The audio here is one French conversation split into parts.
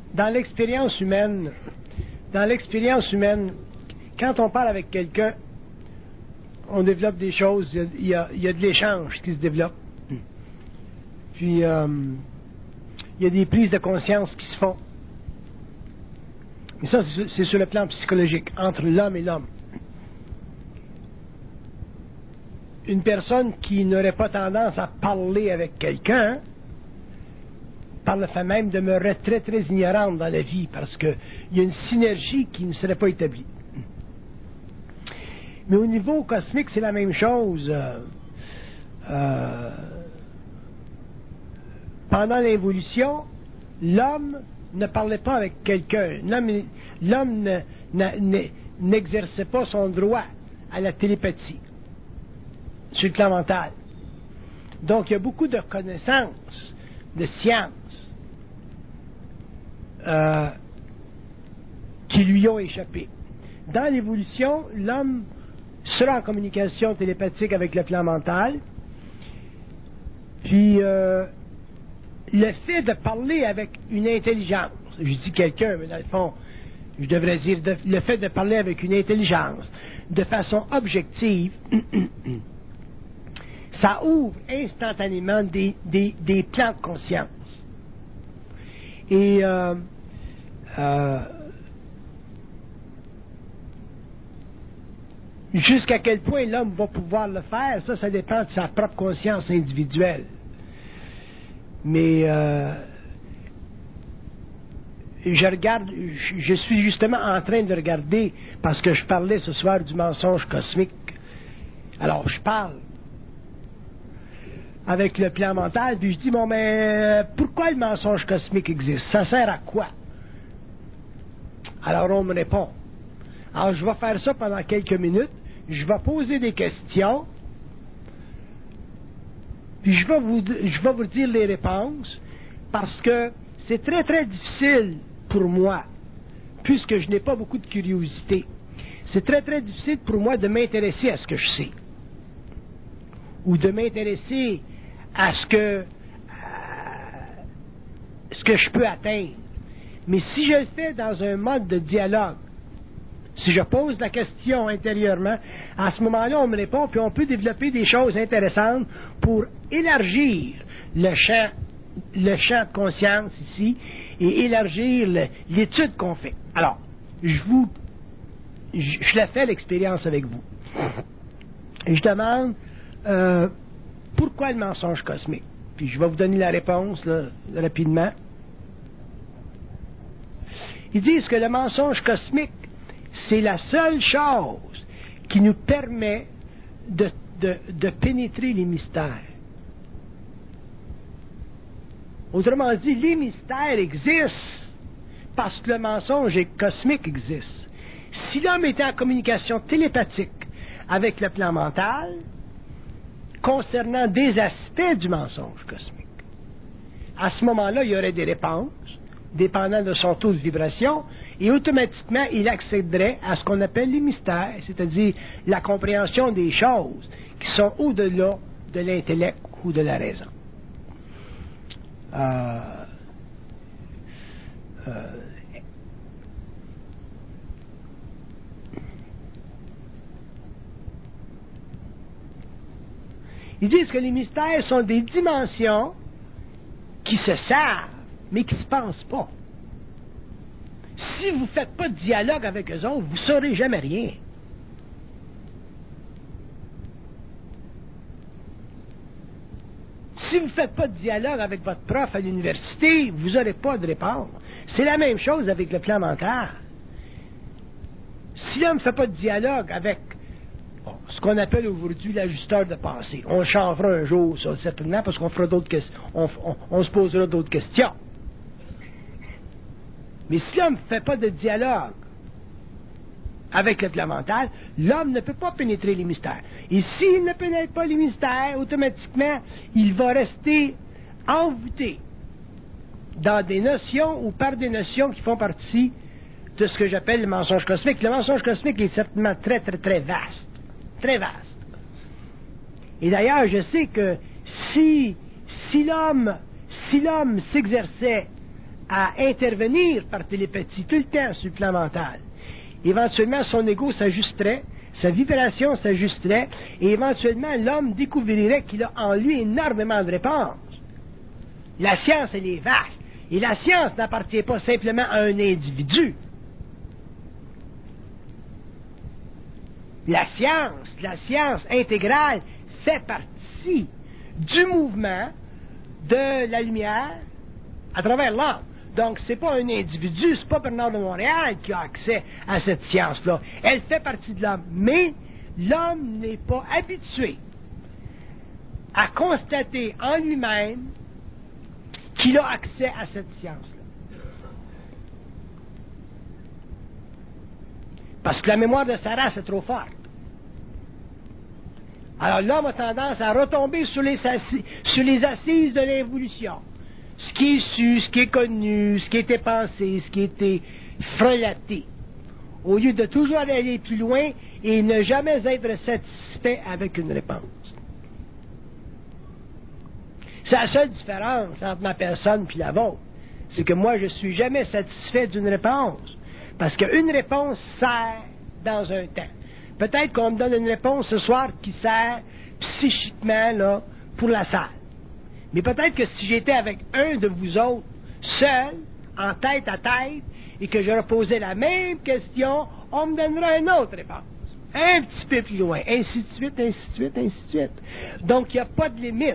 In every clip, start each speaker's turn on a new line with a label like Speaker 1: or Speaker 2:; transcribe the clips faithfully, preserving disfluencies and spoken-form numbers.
Speaker 1: dans l'expérience humaine, dans l'expérience humaine, quand on parle avec quelqu'un, on développe des choses, il y a, il y a de l'échange qui se développe. Puis, euh, il y a des prises de conscience qui se font. Et ça, c'est sur le plan psychologique, entre l'homme et l'homme. Une personne qui n'aurait pas tendance à parler avec quelqu'un, par le fait même demeure très, très ignorante dans la vie, parce qu'il y a une synergie qui ne serait pas établie. Mais au niveau cosmique, c'est la même chose. Euh, euh, pendant l'évolution, l'homme ne parlait pas avec quelqu'un. L'homme, l'homme ne, ne, n'exerçait pas son droit à la télépathie sur le plan mental. Donc, il y a beaucoup de connaissances, de sciences, euh, qui lui ont échappé. Dans l'évolution, l'homme sera en communication télépathique avec le plan mental. Puis, euh, le fait de parler avec une intelligence, je dis quelqu'un, mais dans le fond, je devrais dire de, le fait de parler avec une intelligence de façon objective, ça ouvre instantanément des, des, des plans de conscience. Et euh, euh, jusqu'à quel point l'homme va pouvoir le faire, ça, ça dépend de sa propre conscience individuelle. Mais euh, je regarde, je suis justement en train de regarder, parce que je parlais ce soir du mensonge cosmique. Alors, je parle avec le plan mental, puis je dis, bon, mais pourquoi le mensonge cosmique existe? Ça sert à quoi? Alors, on me répond. Alors, je vais faire ça pendant quelques minutes. Je vais poser des questions. Puis, je vais vous, je vais vous dire les réponses, parce que c'est très, très difficile pour moi, puisque je n'ai pas beaucoup de curiosité. C'est très, très difficile pour moi de m'intéresser à ce que je sais, ou de m'intéresser à ce que, à ce que je peux atteindre. Mais si je le fais dans un mode de dialogue, si je pose la question intérieurement, à ce moment-là, on me répond, puis on peut développer des choses intéressantes pour élargir le champ, le champ de conscience ici, et élargir le, l'étude qu'on fait. Alors, je vous, je, je la fais l'expérience avec vous. Et je demande, euh, pourquoi le mensonge cosmique? Puis je vais vous donner la réponse là, rapidement. Ils disent que le mensonge cosmique, c'est la seule chose qui nous permet de, de, de pénétrer les mystères. Autrement dit, les mystères existent parce que le mensonge cosmique existe. Si l'homme était en communication télépathique avec le plan mental, concernant des aspects du mensonge cosmique, à ce moment-là, il y aurait des réponses, dépendant de son taux de vibration, et automatiquement, il accéderait à ce qu'on appelle les mystères, c'est-à-dire la compréhension des choses qui sont au-delà de l'intellect ou de la raison. Euh, euh, ils disent que les mystères sont des dimensions qui se savent, mais qui ne se pensent pas. Si vous ne faites pas de dialogue avec eux autres, vous ne saurez jamais rien. Si vous ne faites pas de dialogue avec votre prof à l'université, vous n'aurez pas de réponse. C'est la même chose avec le plan mental. Si l'homme ne fait pas de dialogue avec bon, ce qu'on appelle aujourd'hui l'ajusteur de pensée, on changera un jour, ça, certainement, parce qu'on fera d'autres questions, on, on, on se posera d'autres questions. Mais si l'homme ne fait pas de dialogue avec le plan mental, l'homme ne peut pas pénétrer les mystères. Et s'il ne pénètre pas les mystères, automatiquement, il va rester envoûté dans des notions ou par des notions qui font partie de ce que j'appelle le mensonge cosmique. Le mensonge cosmique est certainement très, très, très vaste. Très vaste. Et d'ailleurs, je sais que si, si l'homme, si l'homme s'exerçait à intervenir par télépathie tout le temps sur le plan mental. Éventuellement, son ego s'ajusterait, sa vibration s'ajusterait, et éventuellement, l'homme découvrirait qu'il a en lui énormément de réponses. La science, elle est vaste, et la science n'appartient pas simplement à un individu. La science, la science intégrale fait partie du mouvement de la lumière à travers l'homme. Donc, ce n'est pas un individu, ce n'est pas Bernard de Montréal qui a accès à cette science-là. Elle fait partie de l'homme. Mais l'homme n'est pas habitué à constater en lui-même qu'il a accès à cette science-là. Parce que la mémoire de sa race est trop forte. Alors l'homme a tendance à retomber sur les, assi- sur les assises de l'évolution. Ce qui est su, ce qui est connu, ce qui a été pensé, ce qui a été frelaté. Au lieu de toujours aller plus loin et ne jamais être satisfait avec une réponse. C'est la seule différence entre ma personne et la vôtre. C'est que moi, je ne suis jamais satisfait d'une réponse. Parce qu'une réponse sert dans un temps. Peut-être qu'on me donne une réponse ce soir qui sert psychiquement là, pour la salle. Mais peut-être que si j'étais avec un de vous autres, seul, en tête à tête, et que je reposais la même question, on me donnerait une autre réponse. Un petit peu plus loin. Ainsi de suite, ainsi de suite, ainsi de suite. Donc, il n'y a pas de limite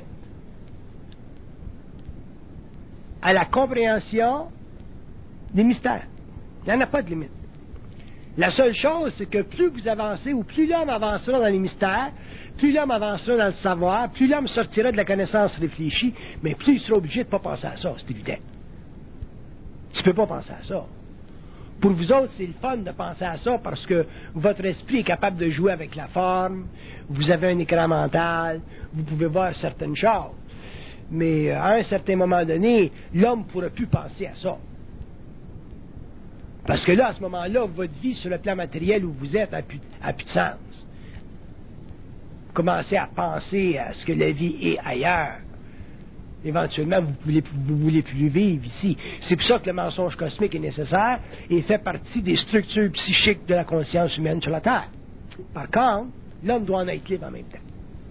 Speaker 1: à la compréhension des mystères. Il n'y en a pas de limite. La seule chose, c'est que plus vous avancez, ou plus l'homme avancera dans les mystères, plus l'homme avancera dans le savoir, plus l'homme sortira de la connaissance réfléchie, mais plus il sera obligé de ne pas penser à ça, c'est évident. Tu ne peux pas penser à ça. Pour vous autres, c'est le fun de penser à ça parce que votre esprit est capable de jouer avec la forme, vous avez un écran mental, vous pouvez voir certaines choses. Mais à un certain moment donné, l'homme ne pourra plus penser à ça. Parce que là, à ce moment-là, votre vie sur le plan matériel où vous êtes n'a plus, plus de sens. Commencez à penser à ce que la vie est ailleurs. Éventuellement, vous ne voulez, vous voulez plus vivre ici. C'est pour ça que le mensonge cosmique est nécessaire et fait partie des structures psychiques de la conscience humaine sur la Terre. Par contre, l'homme doit en être libre en même temps.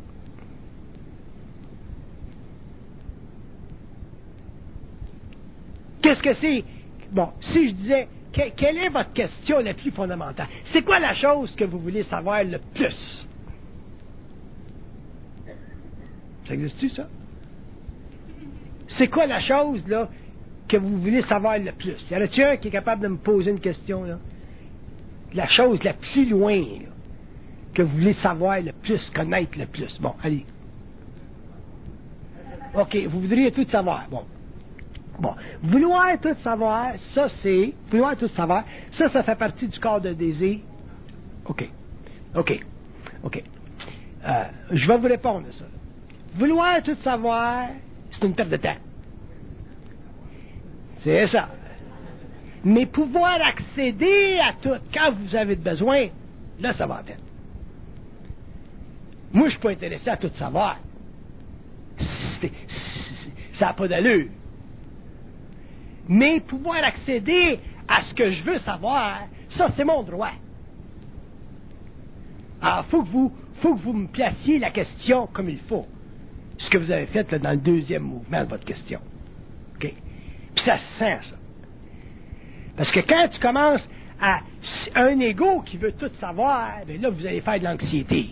Speaker 1: Qu'est-ce que c'est? Bon, si je disais, que, quelle est votre question la plus fondamentale? C'est quoi la chose que vous voulez savoir le plus? Ça existe-tu, ça? C'est quoi la chose, là, que vous voulez savoir le plus? Y en a-t-il un qui est capable de me poser une question, là? La chose la plus loin, là, que vous voulez savoir le plus, connaître le plus. Bon, allez. OK, vous voudriez tout savoir. Bon. Bon. Vouloir tout savoir, ça, c'est... Vouloir tout savoir, ça, ça fait partie du corps de désir. OK. OK. OK. Euh, je vais vous répondre à ça. Vouloir tout savoir, c'est une perte de temps. C'est ça. Mais pouvoir accéder à tout quand vous avez besoin, là, ça va en fait. Moi, je ne suis pas intéressé à tout savoir. C'est, c'est, ça n'a pas d'allure. Mais pouvoir accéder à ce que je veux savoir, ça, c'est mon droit. Alors, il faut que vous, faut que vous me placiez la question comme il faut. Ce que vous avez fait là, dans le deuxième mouvement de votre question. OK? Puis ça se sent, ça. Parce que quand tu commences à un ego qui veut tout savoir, bien là, vous allez faire de l'anxiété.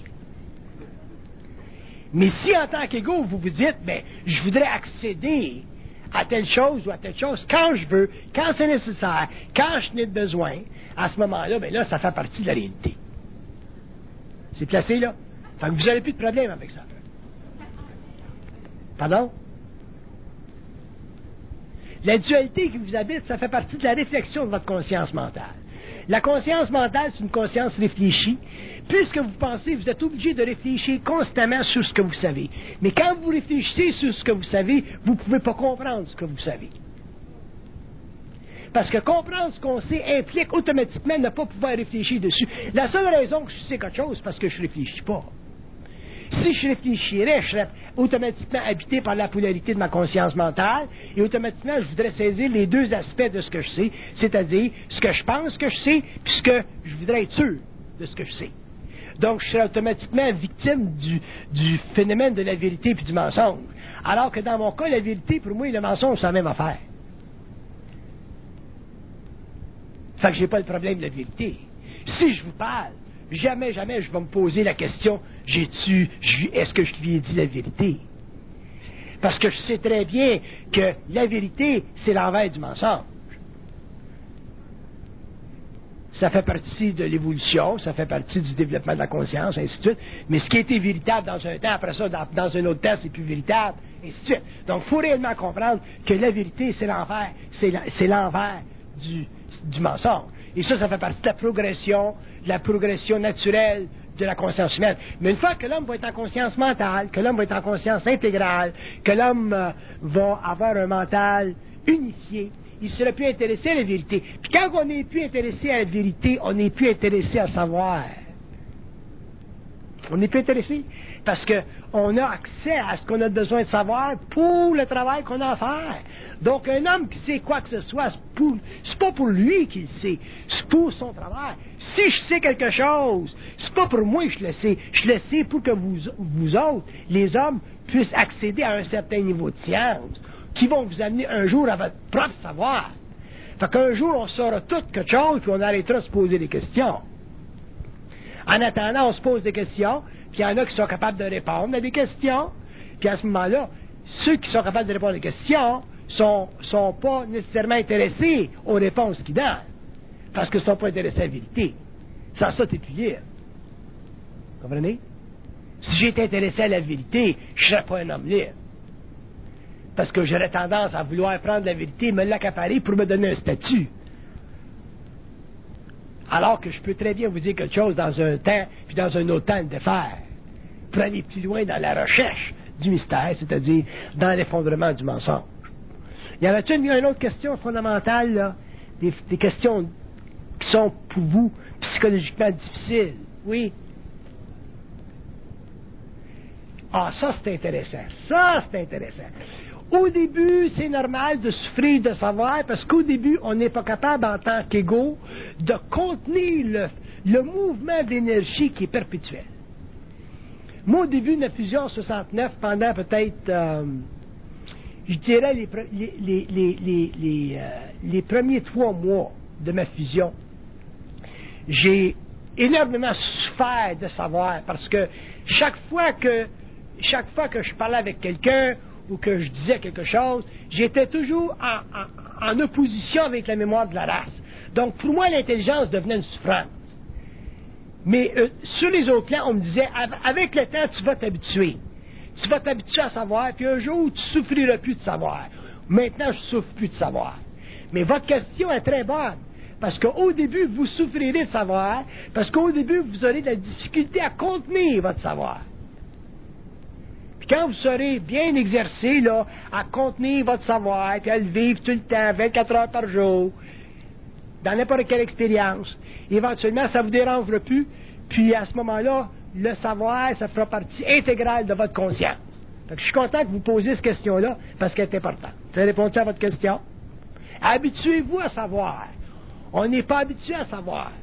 Speaker 1: Mais si en tant qu'ego, vous vous dites, bien, je voudrais accéder à telle chose ou à telle chose quand je veux, quand c'est nécessaire, quand je n'ai besoin, à ce moment-là, bien là, ça fait partie de la réalité. C'est placé là. Fait que vous n'aurez plus de problème avec ça. Pardon? La dualité qui vous habite, ça fait partie de la réflexion de votre conscience mentale. La conscience mentale, c'est une conscience réfléchie. Puisque vous pensez, vous êtes obligé de réfléchir constamment sur ce que vous savez. Mais quand vous réfléchissez sur ce que vous savez, vous ne pouvez pas comprendre ce que vous savez. Parce que comprendre ce qu'on sait implique automatiquement ne pas pouvoir réfléchir dessus. La seule raison que je sais quelque chose, c'est parce que je ne réfléchis pas. Si je réfléchirais, je serais automatiquement habité par la polarité de ma conscience mentale, et automatiquement, je voudrais saisir les deux aspects de ce que je sais, c'est-à-dire ce que je pense que je sais, puis ce que je voudrais être sûr de ce que je sais. Donc, je serais automatiquement victime du, du phénomène de la vérité puis du mensonge. Alors que dans mon cas, la vérité, pour moi, et le mensonge, c'est la même affaire. Fait que j'ai pas le problème de la vérité. Si je vous parle, jamais, jamais je vais me poser la question, j'ai-tu, est-ce que je lui ai dit la vérité? Parce que je sais très bien que la vérité, c'est l'envers du mensonge. Ça fait partie de l'évolution, ça fait partie du développement de la conscience, ainsi de suite. Mais ce qui était véritable dans un temps, après ça, dans, dans un autre temps, c'est plus véritable, ainsi de suite. Donc, il faut réellement comprendre que la vérité, c'est l'envers, c'est, la, c'est l'envers du, du mensonge. Et ça, ça fait partie de la progression, de la progression naturelle de la conscience humaine. Mais une fois que l'homme va être en conscience mentale, que l'homme va être en conscience intégrale, que l'homme euh, va avoir un mental unifié, il ne sera plus intéressé à la vérité. Puis quand on n'est plus intéressé à la vérité, on n'est plus intéressé à savoir. On n'est plus intéressé. Parce qu'on a accès à ce qu'on a besoin de savoir pour le travail qu'on a à faire. Donc, un homme qui sait quoi que ce soit, c'est, pour, c'est pas pour lui qu'il sait, c'est pour son travail. Si je sais quelque chose, c'est pas pour moi que je le sais, je le sais pour que vous, vous autres, les hommes, puissent accéder à un certain niveau de science, qui vont vous amener un jour à votre propre savoir. Fait qu'un jour, on saura tout quelque chose, puis on arrêtera de se poser des questions. En attendant, on se pose des questions, puis il y en a qui sont capables de répondre à des questions, puis à ce moment-là, ceux qui sont capables de répondre à des questions sont, sont pas nécessairement intéressés aux réponses qu'ils donnent, parce qu'ils ne sont pas intéressés à la vérité. Sans ça, tu n'es plus libre. Vous comprenez? Si j'étais intéressé à la vérité, je ne serais pas un homme libre. Parce que j'aurais tendance à vouloir prendre la vérité et me l'accaparer pour me donner un statut. Alors que je peux très bien vous dire quelque chose dans un temps, puis dans un autre temps le défaire. Pour aller plus loin dans la recherche du mystère, c'est-à-dire dans l'effondrement du mensonge. Y en a-t-il une autre question fondamentale, là? Des, des questions qui sont pour vous psychologiquement difficiles? Oui? Ah, ça c'est intéressant. Ça c'est intéressant. Au début, c'est normal de souffrir de savoir, parce qu'au début, on n'est pas capable, en tant qu'égaux, de contenir le, le mouvement d'énergie qui est perpétuel. Moi, au début de la fusion soixante-neuf, pendant peut-être, euh, je dirais, les, les, les, les, les, les, euh, les premiers trois mois de ma fusion, j'ai énormément souffert de savoir, parce que chaque fois que, chaque fois que je parlais avec quelqu'un, ou que je disais quelque chose, j'étais toujours en, en, en opposition avec la mémoire de la race. Donc, pour moi, l'intelligence devenait une souffrance. Mais euh, sur les autres plans, on me disait, avec le temps, tu vas t'habituer. Tu vas t'habituer à savoir, puis un jour, tu souffriras plus de savoir. Maintenant, je souffre plus de savoir. Mais votre question est très bonne, parce qu'au début, vous souffrirez de savoir, parce qu'au début, vous aurez de la difficulté à contenir votre savoir. Puis quand vous serez bien exercé là, à contenir votre savoir, puis à le vivre tout le temps, vingt-quatre heures par jour, dans n'importe quelle expérience, éventuellement, ça ne vous dérangera plus, puis à ce moment-là, le savoir, ça fera partie intégrale de votre conscience. Fait que je suis content que vous posiez cette question-là, parce qu'elle est importante. Ça répond à votre question? Habituez-vous à savoir. On n'est pas habitué à savoir.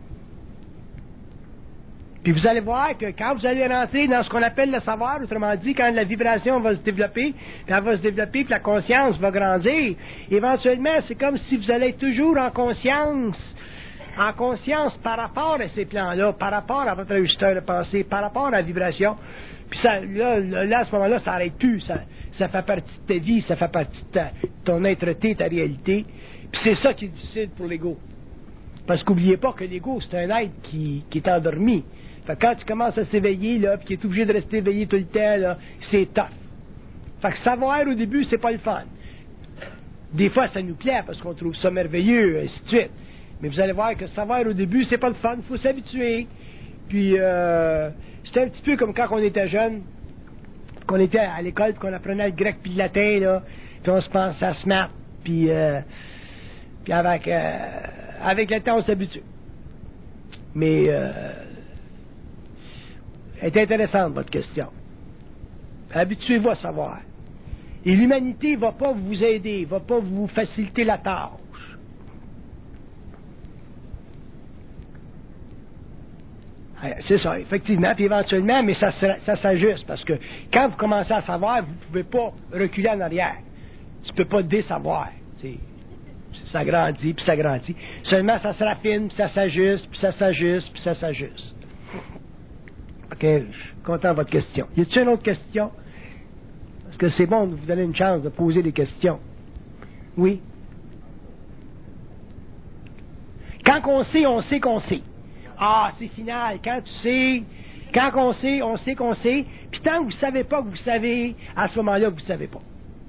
Speaker 1: Puis vous allez voir que quand vous allez rentrer dans ce qu'on appelle le savoir, autrement dit, quand la vibration va se développer, puis elle va se développer, puis la conscience va grandir, éventuellement, c'est comme si vous allez être toujours en conscience, en conscience par rapport à ces plans-là, par rapport à votre ajusteur de pensée, par rapport à la vibration. Puis ça, là, là, à ce moment-là, ça n'arrête plus. Ça, ça fait partie de ta vie, ça fait partie de ta, ton être-té, ta réalité. Puis c'est ça qui est difficile pour l'ego. Parce qu'oubliez pas que l'ego, c'est un être qui, qui est endormi. Fait que quand tu commences à s'éveiller, là, puis qui est obligé de rester éveillé tout le temps, là, c'est tough. Fait que savoir au début, c'est pas le fun. Des fois, ça nous plaît parce qu'on trouve ça merveilleux, ainsi de suite. Mais vous allez voir que savoir au début, c'est pas le fun, il faut s'habituer. Puis, euh, c'était un petit peu comme quand on était jeune, qu'on était à l'école, puis qu'on apprenait le grec puis le latin, là, puis on se pensait à se mettre, puis, euh, puis avec, euh, avec le temps, on s'habitue. Mais, euh, est intéressante, votre question. Habituez-vous à savoir. Et l'humanité ne va pas vous aider, ne va pas vous faciliter la tâche. C'est ça, effectivement, puis éventuellement, mais ça, ça s'ajuste, parce que quand vous commencez à savoir, vous ne pouvez pas reculer en arrière. Tu ne peux pas désavoir. T'sais. Ça grandit, puis ça grandit. Seulement, ça se raffine, puis ça s'ajuste, puis ça s'ajuste, puis ça s'ajuste. OK, je suis content de votre question. Y a-t-il une autre question? Parce que c'est bon de vous donner une chance de poser des questions. Oui? Quand on sait, on sait qu'on sait. Ah, c'est final. Quand tu sais, quand on sait, on sait qu'on sait. Puis tant que vous ne savez pas que vous savez, à ce moment-là, vous ne savez pas.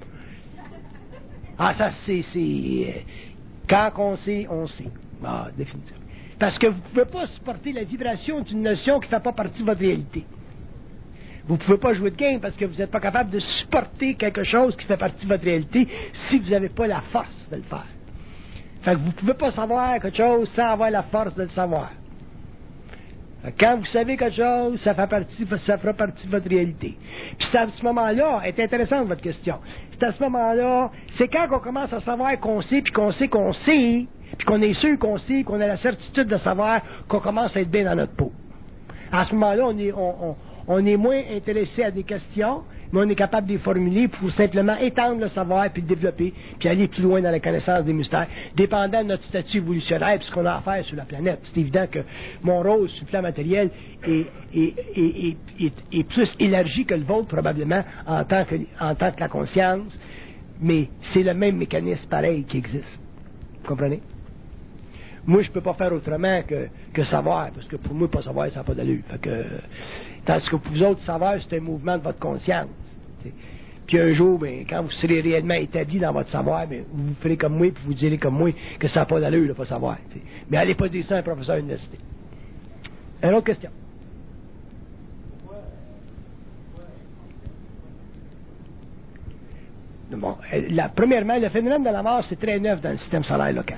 Speaker 1: Ah, ça, c'est... c'est quand on sait, on sait. Ah, définitivement. Parce que vous ne pouvez pas supporter la vibration d'une notion qui ne fait pas partie de votre réalité. Vous ne pouvez pas jouer de game parce que vous n'êtes pas capable de supporter quelque chose qui fait partie de votre réalité si vous n'avez pas la force de le faire. Fait que vous ne pouvez pas savoir quelque chose sans avoir la force de le savoir. Quand vous savez quelque chose, ça, fait partie, ça fera partie de votre réalité. Puis c'est à ce moment-là, est intéressante votre question, c'est à ce moment-là, c'est quand on commence à savoir qu'on sait, puis qu'on sait qu'on sait, puis qu'on est sûr qu'on sait, qu'on a la certitude de savoir qu'on commence à être bien dans notre peau. À ce moment-là, on est, on, on, on est moins intéressé à des questions, mais on est capable de les formuler pour simplement étendre le savoir, puis le développer, puis aller plus loin dans la connaissance des mystères, dépendant de notre statut évolutionnaire, puis ce qu'on a à faire sur la planète. C'est évident que mon rôle sur le plan matériel est, est, est, est, est plus élargi que le vôtre, probablement, en tant que, en tant que la conscience, mais c'est le même mécanisme pareil qui existe. Vous comprenez? Moi, je ne peux pas faire autrement que, que savoir, parce que pour moi, pas savoir, ça n'a pas d'allure. Fait que, tandis que pour vous autres, savoir, c'est un mouvement de votre conscience. T'sais. Puis un jour, ben, quand vous serez réellement établi dans votre savoir, ben, vous vous ferez comme moi, puis vous direz comme moi que ça n'a pas d'allure, de pas savoir. T'sais. Mais allez pas dire ça à un professeur d'université. Une autre question? Bon, la, premièrement, le phénomène de la mort, c'est très neuf dans le système solaire local.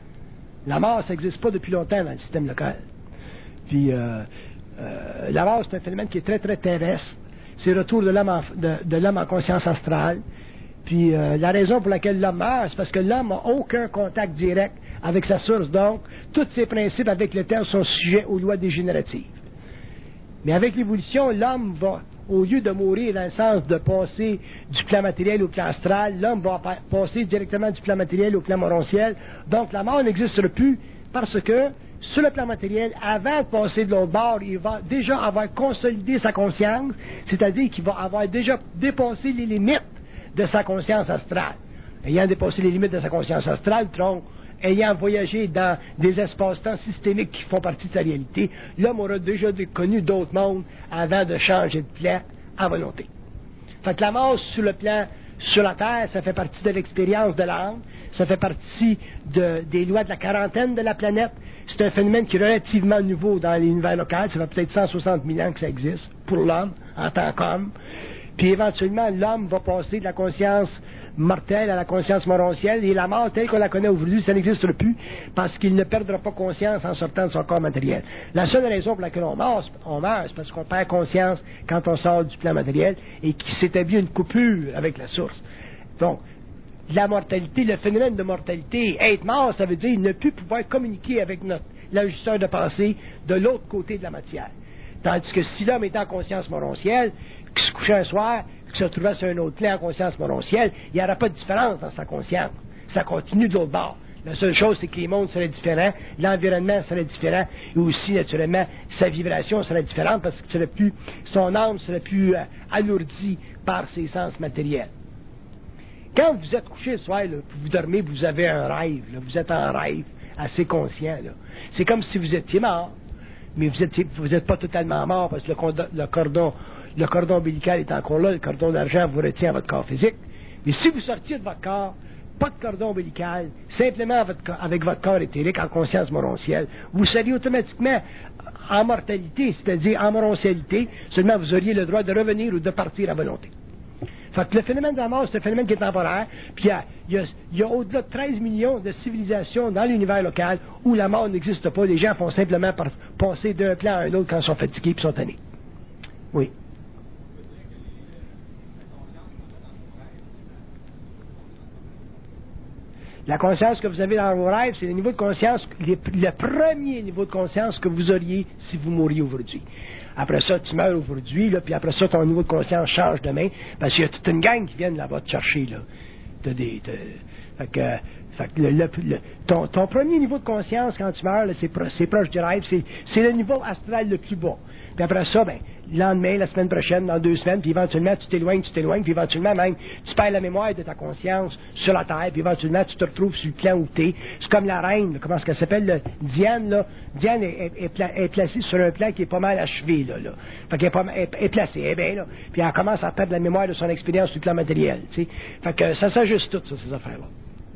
Speaker 1: La mort, ça n'existe pas depuis longtemps dans le système local. Puis, euh, euh, la mort, c'est un phénomène qui est très, très terrestre. C'est le retour de l'homme en, de, de l'homme en conscience astrale. Puis, euh, la raison pour laquelle l'homme meurt, c'est parce que l'homme n'a aucun contact direct avec sa source. Donc, tous ses principes avec le terre sont sujets aux lois dégénératives. Mais avec l'évolution, l'homme va, au lieu de mourir dans le sens de passer du plan matériel au plan astral, l'homme va passer directement du plan matériel au plan morontiel. Donc la mort n'existera plus parce que, sur le plan matériel, avant de passer de l'autre bord, il va déjà avoir consolidé sa conscience, c'est-à-dire qu'il va avoir déjà dépassé les limites de sa conscience astrale. Ayant dépassé les limites de sa conscience astrale, donc, ayant voyagé dans des espaces-temps systémiques qui font partie de sa réalité, l'homme aura déjà connu d'autres mondes avant de changer de plan à volonté. Fait que la mort sur le plan, sur la Terre, ça fait partie de l'expérience de l'âme, ça fait partie de, des lois de la quarantaine de la planète. C'est un phénomène qui est relativement nouveau dans l'univers local, ça fait peut-être cent soixante mille ans que ça existe pour l'homme en tant qu'homme. Puis éventuellement, l'homme va passer de la conscience mortelle à la conscience morontielle, et la mort telle qu'on la connaît aujourd'hui, ça n'existe plus, parce qu'il ne perdra pas conscience en sortant de son corps matériel. La seule raison pour laquelle on meurt, on meurt, c'est parce qu'on perd conscience quand on sort du plan matériel, et qu'il s'établit une coupure avec la source. Donc, la mortalité, le phénomène de mortalité, être mort, ça veut dire ne plus pouvoir communiquer avec notre l'ajusteur de pensée de l'autre côté de la matière. Tandis que si l'homme est en conscience morontielle, qu'il se couchait un soir, qu'il se retrouvait sur un autre plan en conscience morontielle, il n'y aura pas de différence dans sa conscience. Ça continue de l'autre bord. La seule chose, c'est que les mondes seraient différents, l'environnement serait différent, et aussi, naturellement, sa vibration serait différente parce que serait plus, son âme serait plus euh, alourdie par ses sens matériels. Quand vous êtes couché le soir, là, vous dormez, vous avez un rêve, là, vous êtes en rêve, assez conscient. Là. C'est comme si vous étiez mort, mais vous n'êtes vous êtes pas totalement mort parce que le cordon, le cordon, le cordon ombilical est encore là, le cordon d'argent vous retient à votre corps physique. Mais si vous sortiez de votre corps, pas de cordon ombilical, simplement votre, avec votre corps éthérique en conscience morontielle, vous seriez automatiquement en mortalité, c'est-à-dire en morontialité, seulement vous auriez le droit de revenir ou de partir à volonté. Fait que le phénomène de la mort, c'est un phénomène qui est temporaire, puis il y a, il y a, il y a au-delà de treize millions de civilisations dans l'univers local où la mort n'existe pas, les gens font simplement par, passer d'un plan à un autre quand ils sont fatigués et sont tannés. Oui. La conscience que vous avez dans vos rêves, c'est le niveau de conscience, le premier niveau de conscience que vous auriez si vous mouriez aujourd'hui. Après ça, tu meurs aujourd'hui, là, puis après ça, ton niveau de conscience change demain, parce qu'il y a toute une gang qui viennent là-bas te chercher, là. T'as des, t'as, fait que, fait que le, le, le, ton, ton premier niveau de conscience quand tu meurs, là, c'est, pro, c'est proche du rêve, c'est, c'est le niveau astral le plus bas. Puis après ça, ben, le lendemain, la semaine prochaine, dans deux semaines, puis éventuellement, tu t'éloignes, tu t'éloignes, puis éventuellement, même, tu perds la mémoire de ta conscience sur la Terre, puis éventuellement, tu te retrouves sur le plan où t'es. C'est comme la reine, là, comment est-ce qu'elle s'appelle, là, Diane, là. Diane est, est, est, pla- est placée sur un plan qui est pas mal achevé, là, là. Fait qu'elle est, pas, est, est placée, elle est bien, là. Puis elle commence à perdre la mémoire de son expérience sur le plan matériel, tu sais. Fait que ça s'ajuste tout, ça, ces affaires-là.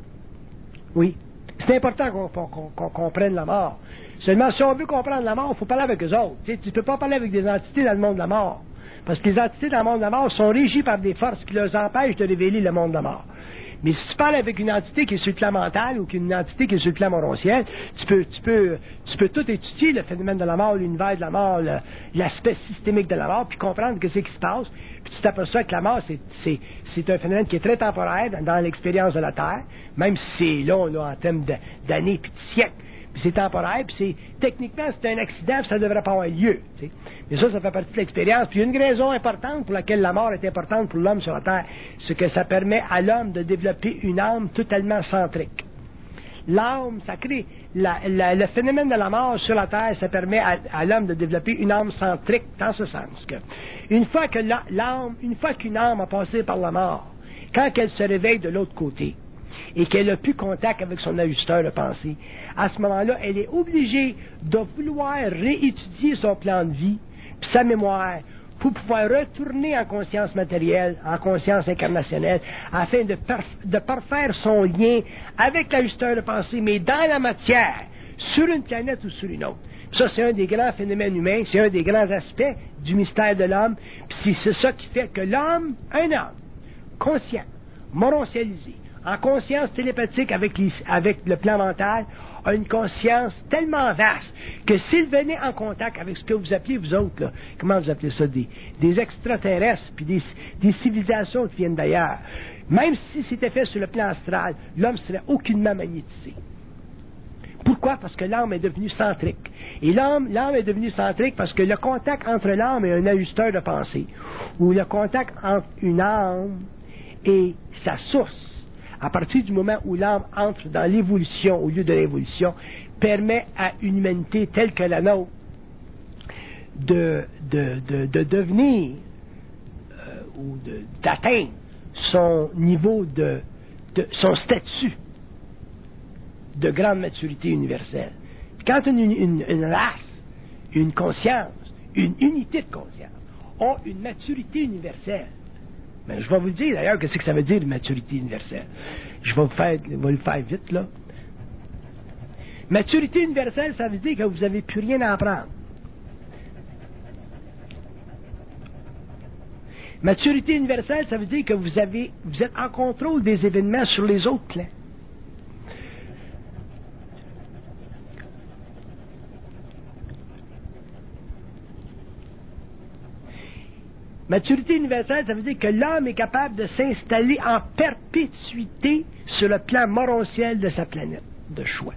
Speaker 1: Oui. C'est important qu'on, qu'on, qu'on, qu'on comprenne la mort. Seulement, si on veut comprendre la mort, il faut parler avec eux autres. Tu ne peux pas parler avec des entités dans le monde de la mort. Parce que les entités dans le monde de la mort sont régies par des forces qui les empêchent de révéler le monde de la mort. Mais si tu parles avec une entité qui est sur le plan mental ou qu'une entité qui est sur le plan morontiel, tu peux, tu peux, tu peux tout étudier le phénomène de la mort, l'univers de la mort, le, l'aspect systémique de la mort, puis comprendre ce qui se passe. Puis tu t'aperçois que la mort, c'est, c'est, c'est un phénomène qui est très temporaire dans, dans l'expérience de la Terre, même si c'est long là, en termes de, d'années puis de siècles. Puis c'est temporaire, puis c'est techniquement c'est un accident, puis ça ne devrait pas avoir lieu. T'sais. Mais ça, ça fait partie de l'expérience. Puis une raison importante pour laquelle la mort est importante pour l'homme sur la Terre, c'est que ça permet à l'homme de développer une âme totalement centrique. L'âme, ça crée la, la, le phénomène de la mort sur la Terre, ça permet à, à l'homme de développer une âme centrique dans ce sens que une fois que la, l'âme, une fois qu'une âme a passé par la mort, quand elle se réveille de l'autre côté, et qu'elle n'a plus contact avec son ajusteur de pensée, à ce moment-là, elle est obligée de vouloir réétudier son plan de vie, puis sa mémoire, pour pouvoir retourner en conscience matérielle, en conscience incarnationnelle, afin de, parf- de parfaire son lien avec l'ajusteur de pensée, mais dans la matière, sur une planète ou sur une autre. Puis ça, c'est un des grands phénomènes humains, c'est un des grands aspects du mystère de l'homme, puis c'est ça qui fait que l'homme, un homme, conscient, morontialisé, en conscience télépathique avec, les, avec le plan mental, a une conscience tellement vaste que s'il venait en contact avec ce que vous appelez, vous autres, là, comment vous appelez ça, des, des extraterrestres, puis des, des civilisations qui viennent d'ailleurs, même si c'était fait sur le plan astral, l'homme serait aucunement magnétisé. Pourquoi? Parce que l'âme est devenue centrique. Et l'âme, l'âme est devenue centrique parce que le contact entre l'âme et un ajusteur de pensée, ou le contact entre une âme et sa source, à partir du moment où l'âme entre dans l'évolution au lieu de l'évolution, permet à une humanité telle que la nôtre de, de, de, de devenir euh, ou de, d'atteindre son niveau de, de son statut de grande maturité universelle. Quand une, une, une race, une conscience, une unité de conscience a une maturité universelle, ben, je vais vous le dire d'ailleurs, qu'est-ce que ça veut dire une maturité universelle. Je vais vous faire, je vais le faire vite, là. Maturité universelle, ça veut dire que vous n'avez plus rien à apprendre. Maturité universelle, ça veut dire que vous avez, vous êtes en contrôle des événements sur les autres plans. Maturité universelle, ça veut dire que l'homme est capable de s'installer en perpétuité sur le plan morontiel de sa planète de choix.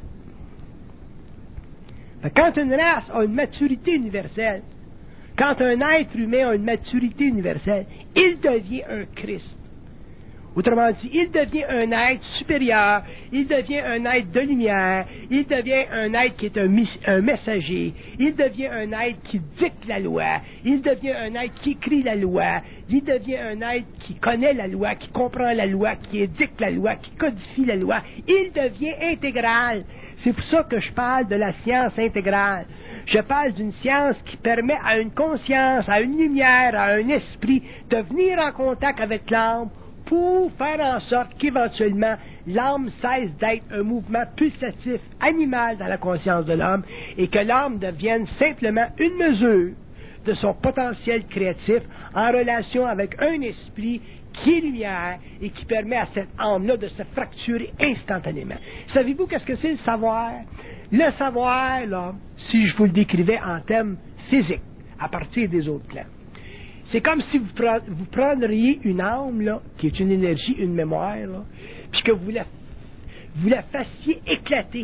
Speaker 1: Quand une race a une maturité universelle, quand un être humain a une maturité universelle, il devient un Christ. Autrement dit, il devient un être supérieur, il devient un être de lumière, il devient un être qui est un, un messager, il devient un être qui dicte la loi, il devient un être qui écrit la loi, il devient un être qui connaît la loi, qui comprend la loi, qui édicte la loi, qui codifie la loi. Il devient intégral. C'est pour ça que je parle de la science intégrale. Je parle d'une science qui permet à une conscience, à une lumière, à un esprit de venir en contact avec l'âme pour faire en sorte qu'éventuellement l'âme cesse d'être un mouvement pulsatif animal dans la conscience de l'homme et que l'âme devienne simplement une mesure de son potentiel créatif en relation avec un esprit qui est lumière et qui permet à cette âme-là de se fracturer instantanément. Savez-vous qu'est-ce que c'est le savoir? Le savoir, là, si je vous le décrivais en termes physiques, à partir des autres plans, c'est comme si vous, pre- vous prendriez une âme, là, qui est une énergie, une mémoire, là, puis que vous la, vous la fassiez éclater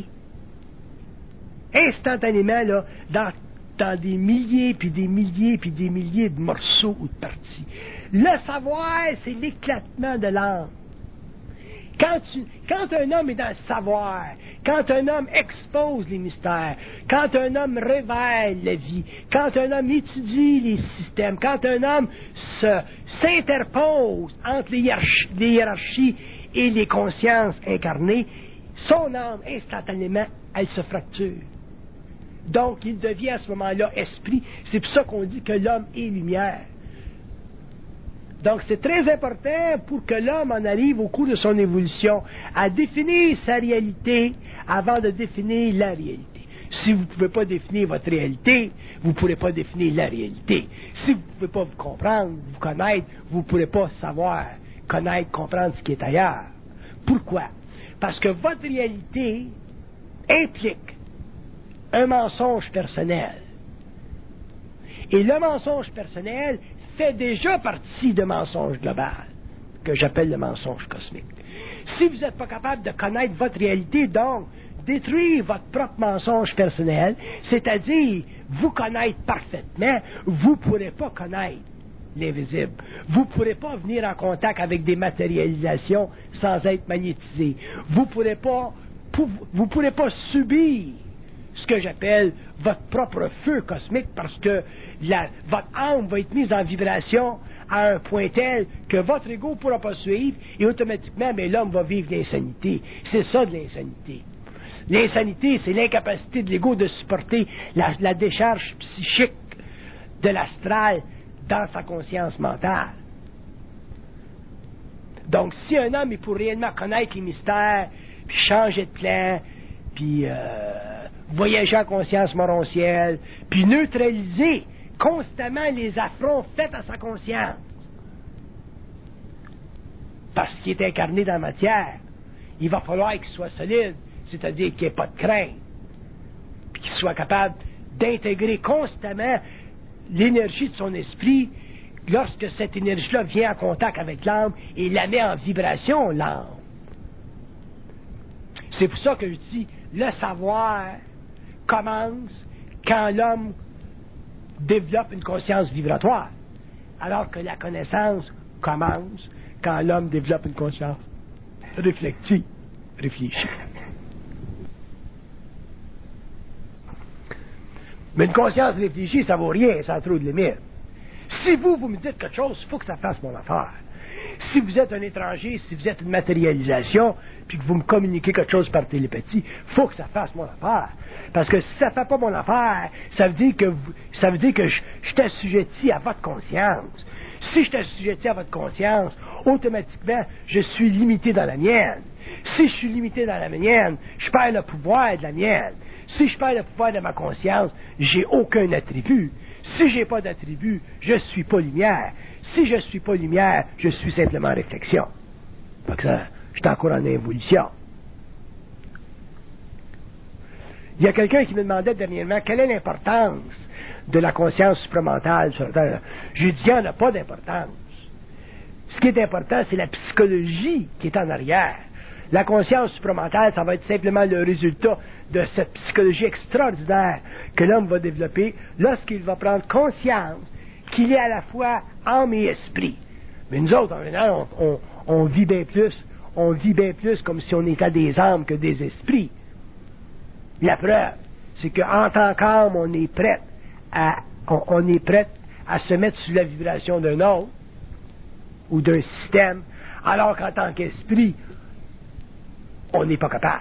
Speaker 1: instantanément, là, dans, dans des milliers, puis des milliers, puis des milliers de morceaux ou de parties. Le savoir, c'est l'éclatement de l'âme. Quand, tu, quand un homme est dans le savoir, quand un homme expose les mystères, quand un homme révèle la vie, quand un homme étudie les systèmes, quand un homme se, s'interpose entre les hiérarchies, les hiérarchies et les consciences incarnées, son âme, instantanément, elle se fracture. Donc, il devient à ce moment-là esprit. C'est pour ça qu'on dit que l'homme est lumière. Donc, c'est très important pour que l'homme en arrive au cours de son évolution à définir sa réalité avant de définir la réalité. Si vous ne pouvez pas définir votre réalité, vous ne pourrez pas définir la réalité. Si vous ne pouvez pas vous comprendre, vous connaître, vous ne pourrez pas savoir, connaître, comprendre ce qui est ailleurs. Pourquoi? Parce que votre réalité implique un mensonge personnel. Et le mensonge personnel fait déjà partie de mensonge global, que j'appelle le mensonge cosmique. Si vous n'êtes pas capable de connaître votre réalité, donc détruire votre propre mensonge personnel, c'est-à-dire vous connaître parfaitement, vous ne pourrez pas connaître l'invisible. Vous ne pourrez pas venir en contact avec des matérialisations sans être magnétisé. Vous ne pourrez pas, vous pourrez pas subir ce que j'appelle votre propre feu cosmique, parce que la, votre âme va être mise en vibration à un point tel que votre ego ne pourra pas suivre, et automatiquement, mais l'homme va vivre l'insanité. C'est ça de l'insanité. L'insanité, c'est l'incapacité de l'ego de supporter la, la décharge psychique de l'astral dans sa conscience mentale. Donc, si un homme est pour réellement connaître les mystères, puis changer de plan, puis euh, voyager en conscience morontielle, puis neutraliser constamment les affronts faits à sa conscience, parce qu'il est incarné dans la matière, il va falloir qu'il soit solide, c'est-à-dire qu'il n'y ait pas de crainte, puis qu'il soit capable d'intégrer constamment l'énergie de son esprit lorsque cette énergie-là vient en contact avec l'âme et la met en vibration, l'âme. C'est pour ça que je dis, le savoir commence quand l'homme développe une conscience vibratoire, alors que la connaissance commence quand l'homme développe une conscience réflective, réfléchie. Mais une conscience réfléchie, ça vaut rien, ça a trop de limites. Si vous, vous me dites quelque chose, il faut que ça fasse mon affaire. Si vous êtes un étranger, si vous êtes une matérialisation, puis que vous me communiquez quelque chose par télépathie, il faut que ça fasse mon affaire. Parce que si ça ne fait pas mon affaire, ça veut dire que, vous, ça veut dire que je, je suis assujetti à votre conscience. Si je suis assujetti à votre conscience, automatiquement, je suis limité dans la mienne. Si je suis limité dans la mienne, je perds le pouvoir de la mienne. Si je perds le pouvoir de ma conscience, j'ai aucun attribut. Si je n'ai pas d'attribut, je ne suis pas lumière. Si je ne suis pas lumière, je suis simplement réflexion. Donc ça, je suis encore en évolution. Il y a quelqu'un qui me demandait dernièrement quelle est l'importance de la conscience supramentale sur la Terre. J'ai dit, il n'y en a pas d'importance. Ce qui est important, c'est la psychologie qui est en arrière. La conscience supramentale, ça va être simplement le résultat de cette psychologie extraordinaire que l'homme va développer lorsqu'il va prendre conscience qu'il est à la fois âme et esprit. Mais nous autres, en général, on, on, on vit bien plus, on vit bien plus comme si on était des âmes que des esprits. La preuve, c'est qu'en tant qu'âme, on est prêt à, on, on est prêt à se mettre sous la vibration d'un autre ou d'un système, alors qu'en tant qu'esprit, on n'est pas capable.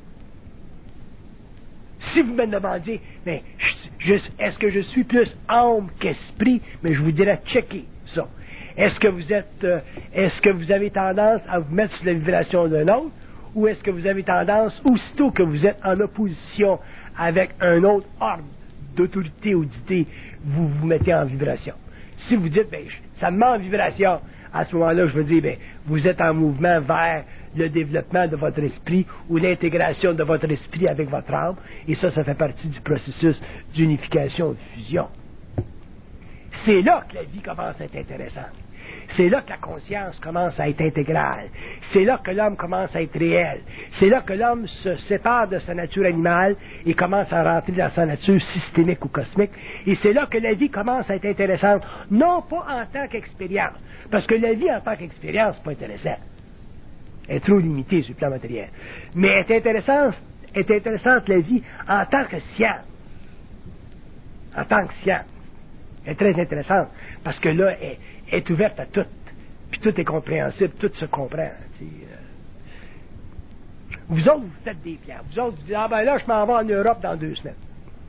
Speaker 1: Si vous me demandiez, mais je, je, est-ce que je suis plus âme qu'esprit, mais je vous dirais, checker ça. Est-ce que vous êtes, euh, est-ce que vous avez tendance à vous mettre sous la vibration d'un autre, ou est-ce que vous avez tendance, aussitôt que vous êtes en opposition avec un autre ordre d'autorité ou d'idée, vous vous mettez en vibration? Si vous dites, ben, ça me met en vibration, à ce moment-là, je veux dire, ben, vous êtes en mouvement vers le développement de votre esprit ou l'intégration de votre esprit avec votre âme, et ça, ça fait partie du processus d'unification, de fusion. c'est là que la vie commence à être intéressante. C'est là que la conscience commence à être intégrale. C'est là que l'homme commence à être réel. C'est là que l'homme se sépare de sa nature animale et commence à rentrer dans sa nature systémique ou cosmique. Et c'est là que la vie commence à être intéressante, non pas en tant qu'expérience, parce que la vie en tant qu'expérience, c'est pas intéressant. Elle est trop limitée sur le plan matériel. Mais elle est intéressante, est intéressante la vie en tant que science. En tant que science. Elle est très intéressante, parce que là, elle, elle est ouverte à tout. Puis tout est compréhensible, tout se comprend. Tu sais. Vous autres, vous faites des plans. Vous autres, vous dites, ah ben là, je m'en vais en Europe dans deux semaines.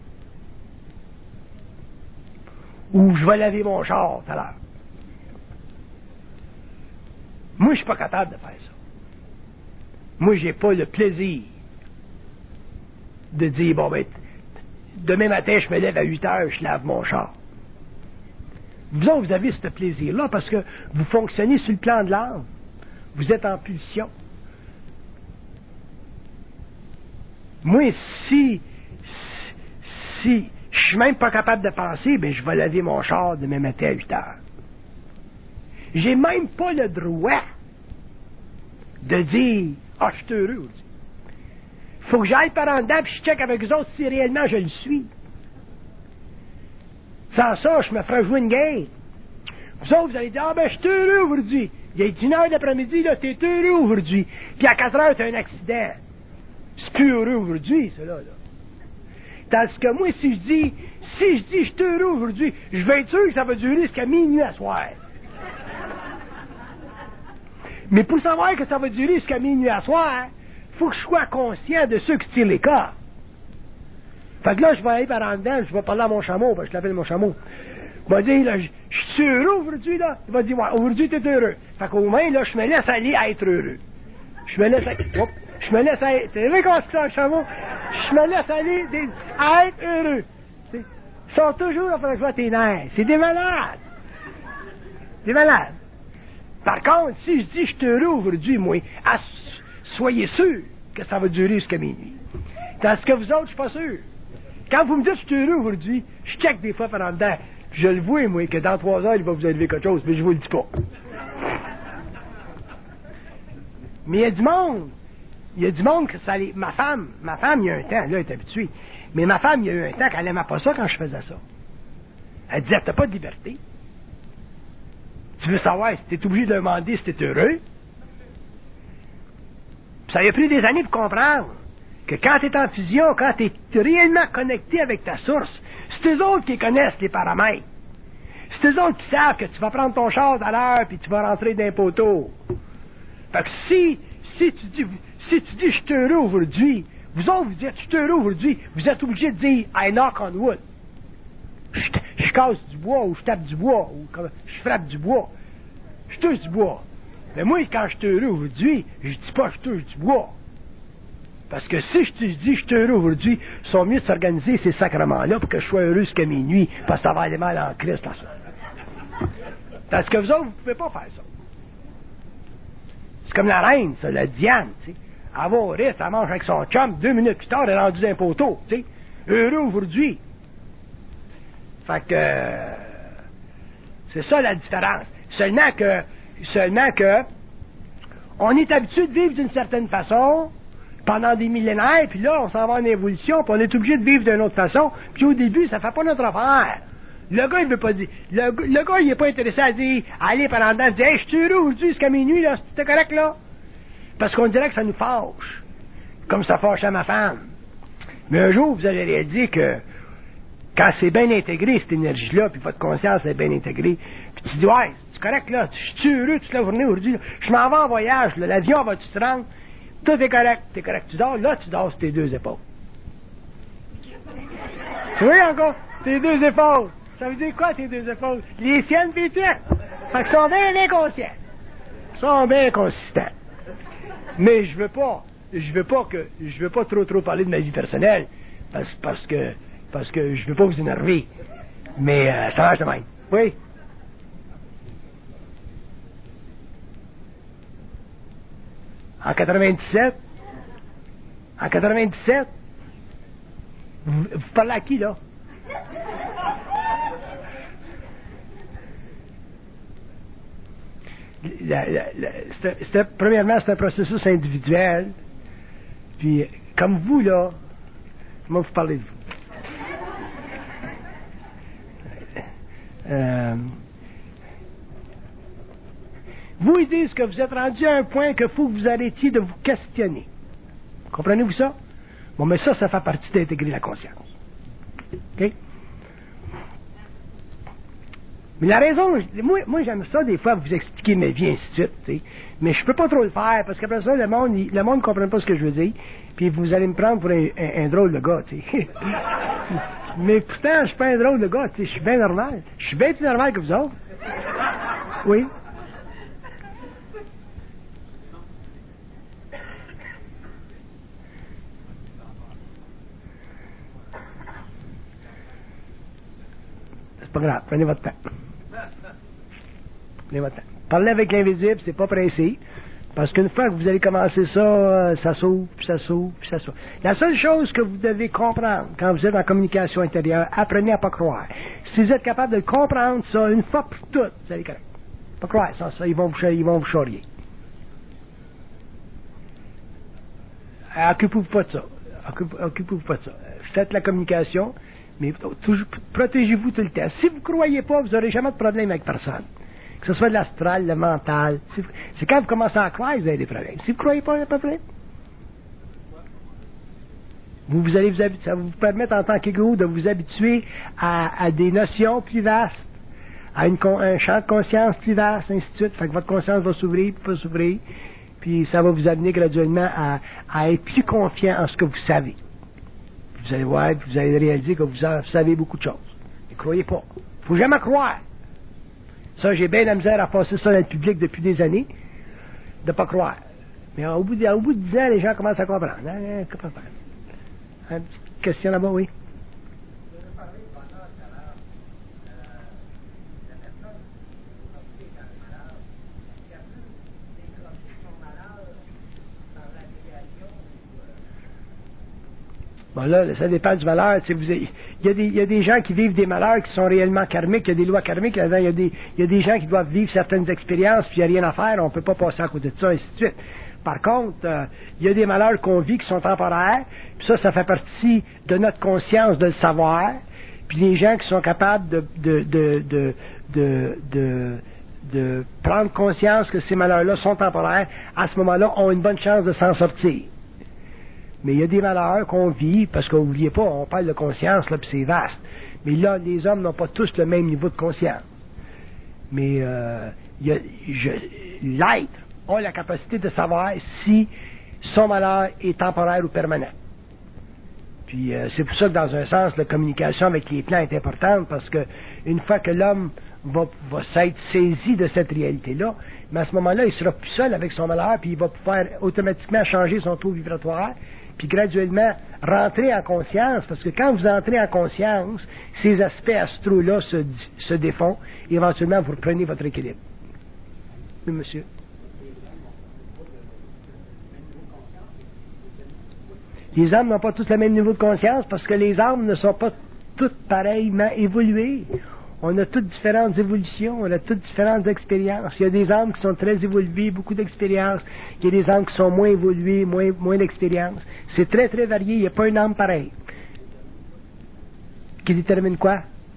Speaker 1: Ou je vais laver mon char tout à l'heure. Moi, je suis pas capable de faire ça. Moi, j'ai pas le plaisir de dire, bon ben, demain matin, je me lève à huit heures, je lave mon char. Vous autres, vous avez ce plaisir-là parce que vous fonctionnez sur le plan de l'âme. Vous êtes en pulsion. Moi, si, si, si je suis même pas capable de penser, ben je vais laver mon char demain matin à huit heures. J'ai même pas le droit de dire, ah, je suis heureux aujourd'hui. Faut que j'aille par en dedans puis je check avec eux autres si réellement je le suis. Sans ça, je me ferais jouer une game. Vous autres, vous allez dire, ah ben, je suis heureux aujourd'hui. Il est une heure d'après-midi, là, t'es heureux aujourd'hui. Puis à quatre heures, t'as un accident. C'est plus heureux aujourd'hui, cela, là. Tandis que moi, si je dis, si je dis, je suis heureux aujourd'hui, je vais être sûr que ça va durer jusqu'à minuit à soir. Mais pour savoir que ça va durer jusqu'à minuit à soir, il faut que je sois conscient de ceux qui tirent les corps. Fait que là, je vais aller par en dedans, je vais parler à mon chameau, parce que je l'appelle mon chameau. Il va dire, là, je, je suis heureux aujourd'hui, là. Il va dire, ouais, aujourd'hui, t'es heureux. Fait qu'au moins, là, je me laisse aller à être heureux. Je me laisse aller, hop, je me laisse aller, t'as vu comment c'est ça, le chameau? Je me laisse aller des, à être heureux. T'sais. Ils sont toujours là pour que je vois tes nerfs. C'est des malades. Des malades. Par contre, si je dis, je suis heureux aujourd'hui, moi, à, soyez sûr que ça va durer jusqu'à minuit. Tandis que vous autres, je suis pas sûr. Quand vous me dites, je suis heureux aujourd'hui, je check des fois par en dedans. Je le vois, moi, que dans trois heures, il va vous élever quelque chose, mais je vous le dis pas. Mais il y a du monde. Il y a du monde que ça allait. Ma femme, ma femme, il y a un temps, là, elle est habituée. Mais ma femme, il y a eu un temps qu'elle n'aimait pas ça quand je faisais ça. Elle disait, t'as pas de liberté. Tu veux savoir si t'es obligé de demander si t'es heureux. Puis ça a pris des années pour comprendre que quand tu es en fusion, quand tu es réellement connecté avec ta source, c'est eux autres qui connaissent les paramètres. C'est eux autres qui savent que tu vas prendre ton char à l'heure puis tu vas rentrer dans un poteau. Fait que si, si tu dis, si tu dis je suis heureux aujourd'hui, vous autres vous dites je suis heureux aujourd'hui, vous êtes obligé de dire I knock on wood. Je, je casse du bois ou je tape du bois ou je frappe du bois. Je touche du bois. Mais moi, quand je suis heureux aujourd'hui, je dis pas je touche du bois. Parce que si je te dis, je suis heureux aujourd'hui, ils sont mieux de s'organiser ces sacrements-là pour que je sois heureux jusqu'à minuit, parce que ça va aller mal en Christ, là, ça. Parce que vous autres, vous ne pouvez pas faire ça. C'est comme la reine, ça, la Diane, tu sais. Elle va au rite, elle mange avec son chum, deux minutes plus tard, elle est rendue d'un poteau, tu sais. Heureux aujourd'hui. Fait que, euh, c'est ça la différence. Seulement que, seulement que, on est habitué de vivre d'une certaine façon, pendant des millénaires, puis là, on s'en va en évolution, puis on est obligé de vivre d'une autre façon, puis au début, ça fait pas notre affaire. Le gars, il veut pas dire. Le, le gars, il est pas intéressé à dire, aller pendant le temps, dire, hey, je suis heureux aujourd'hui jusqu'à minuit, là, c'était correct, là? Parce qu'on dirait que ça nous fâche. Comme ça fâche à ma femme. Mais un jour, vous allez réaliser que, quand c'est bien intégré, cette énergie-là, puis votre conscience est bien intégrée, puis tu dis, ouais, c'est correct, là, je suis heureux toute la journée aujourd'hui, là. Je m'en vais en voyage, là, l'avion va-tu te rendre? Tout est correct, t'es correct. Tu dors, là, tu dors sur tes deux épaules. Tu vois encore? Tes deux épaules. Ça veut dire quoi, tes deux épaules? Les siennes pis tout. Fait qu'ils sont bien inconscients. Ils sont bien consistants. Mais je veux pas, je veux pas que, je veux pas trop trop parler de ma vie personnelle, parce, parce que, parce que je veux pas vous énerver. Mais, euh, ça marche de même. Oui? En quatre-vingt-dix-sept? En quatre-vingt-dix-sept? Vous, vous parlez à qui, là? la, la, la, c'était, c'était, premièrement, c'est un processus individuel. Puis, comme vous, là, je vais vous parler de vous. Euh, vous, ils disent que vous êtes rendu à un point qu'il faut que vous arrêtiez de vous questionner. Comprenez-vous ça? Bon, mais ça, ça fait partie d'intégrer la conscience. OK? Mais la raison, moi, moi j'aime ça des fois vous expliquer ma vie, ainsi de suite, t'sais. Mais je peux pas trop le faire, parce qu'après ça, le monde, il, le monde ne comprend pas ce que je veux dire, puis vous allez me prendre pour un, un, un drôle de gars, tu sais. Mais pourtant, je suis pas un drôle de gars, tu sais, je suis bien normal. Je suis bien plus normal que vous autres. Oui. C'est pas grave, prenez votre temps. Prenez votre temps. Parler avec l'invisible, c'est pas pressé. Parce qu'une fois que vous allez commencer ça, ça s'ouvre, puis ça s'ouvre, puis ça s'ouvre. La seule chose que vous devez comprendre quand vous êtes en communication intérieure, apprenez à pas croire. Si vous êtes capable de le comprendre, ça, une fois pour toutes, vous allez correct. Pas croire, ça, ça, ils vont vous, ils vont vous charrier. Occupez-vous pas de ça. Occupez-vous pas de ça. Faites la communication, mais toujours, protégez-vous tout le temps. Si vous ne croyez pas, vous n'aurez jamais de problème avec personne. Que ce soit de l'astral, le mental. C'est quand vous commencez à croire que vous avez des problèmes. Si vous ne croyez pas, il n'y a pas de problème. Vous, vous allez vous habituer, ça va vous permettre en tant qu'égo de vous habituer à, à des notions plus vastes, à une, un champ de conscience plus vaste, ainsi de suite. Fait que votre conscience va s'ouvrir, puis va s'ouvrir, puis ça va vous amener graduellement à, à être plus confiant en ce que vous savez. Vous allez voir, vous allez réaliser que vous savez beaucoup de choses. Ne croyez pas. Il ne faut jamais croire. Ça, j'ai bien la misère à passer ça dans le public depuis des années, de ne pas croire. Mais au bout de, au bout de dix ans, les gens commencent à comprendre. Hein, que faire? Une petite question là-bas, oui. Bon, là, ça dépend du malheur. Vous, il, y a des, il y a des gens qui vivent des malheurs qui sont réellement karmiques. Il y a des lois karmiques. Là-dedans, il y a des, il y a des gens qui doivent vivre certaines expériences, puis il n'y a rien à faire. On ne peut pas passer à côté de ça, ainsi de suite. Par contre, euh, il y a des malheurs qu'on vit qui sont temporaires. Puis ça, ça fait partie de notre conscience de le savoir. Puis les gens qui sont capables de, de, de, de, de, de, de prendre conscience que ces malheurs-là sont temporaires, à ce moment-là, ont une bonne chance de s'en sortir. Mais il y a des malheurs qu'on vit, parce que n'oubliez pas, on parle de conscience, là, puis c'est vaste. Mais là, les hommes n'ont pas tous le même niveau de conscience. Mais euh, il y a, je, l'être a la capacité de savoir si son malheur est temporaire ou permanent. Puis euh, c'est pour ça que dans un sens, la communication avec les plans est importante, parce que une fois que l'homme va, va s'être saisi de cette réalité-là, mais à ce moment-là, il sera plus seul avec son malheur, puis il va pouvoir automatiquement changer son taux vibratoire, puis graduellement rentrer en conscience, parce que quand vous entrez en conscience, ces aspects astraux-là se, se défont, et éventuellement vous reprenez votre équilibre. Oui, monsieur. Les âmes n'ont pas tous le même niveau de conscience, parce que les âmes ne sont pas toutes pareillement évoluées. On a toutes différentes évolutions, on a toutes différentes expériences. Il y a des âmes qui sont très évoluées, beaucoup d'expériences. Il y a des âmes qui sont moins évoluées, moins, moins d'expérience. C'est très, très varié. Il n'y a pas une âme pareille. Qui détermine quoi?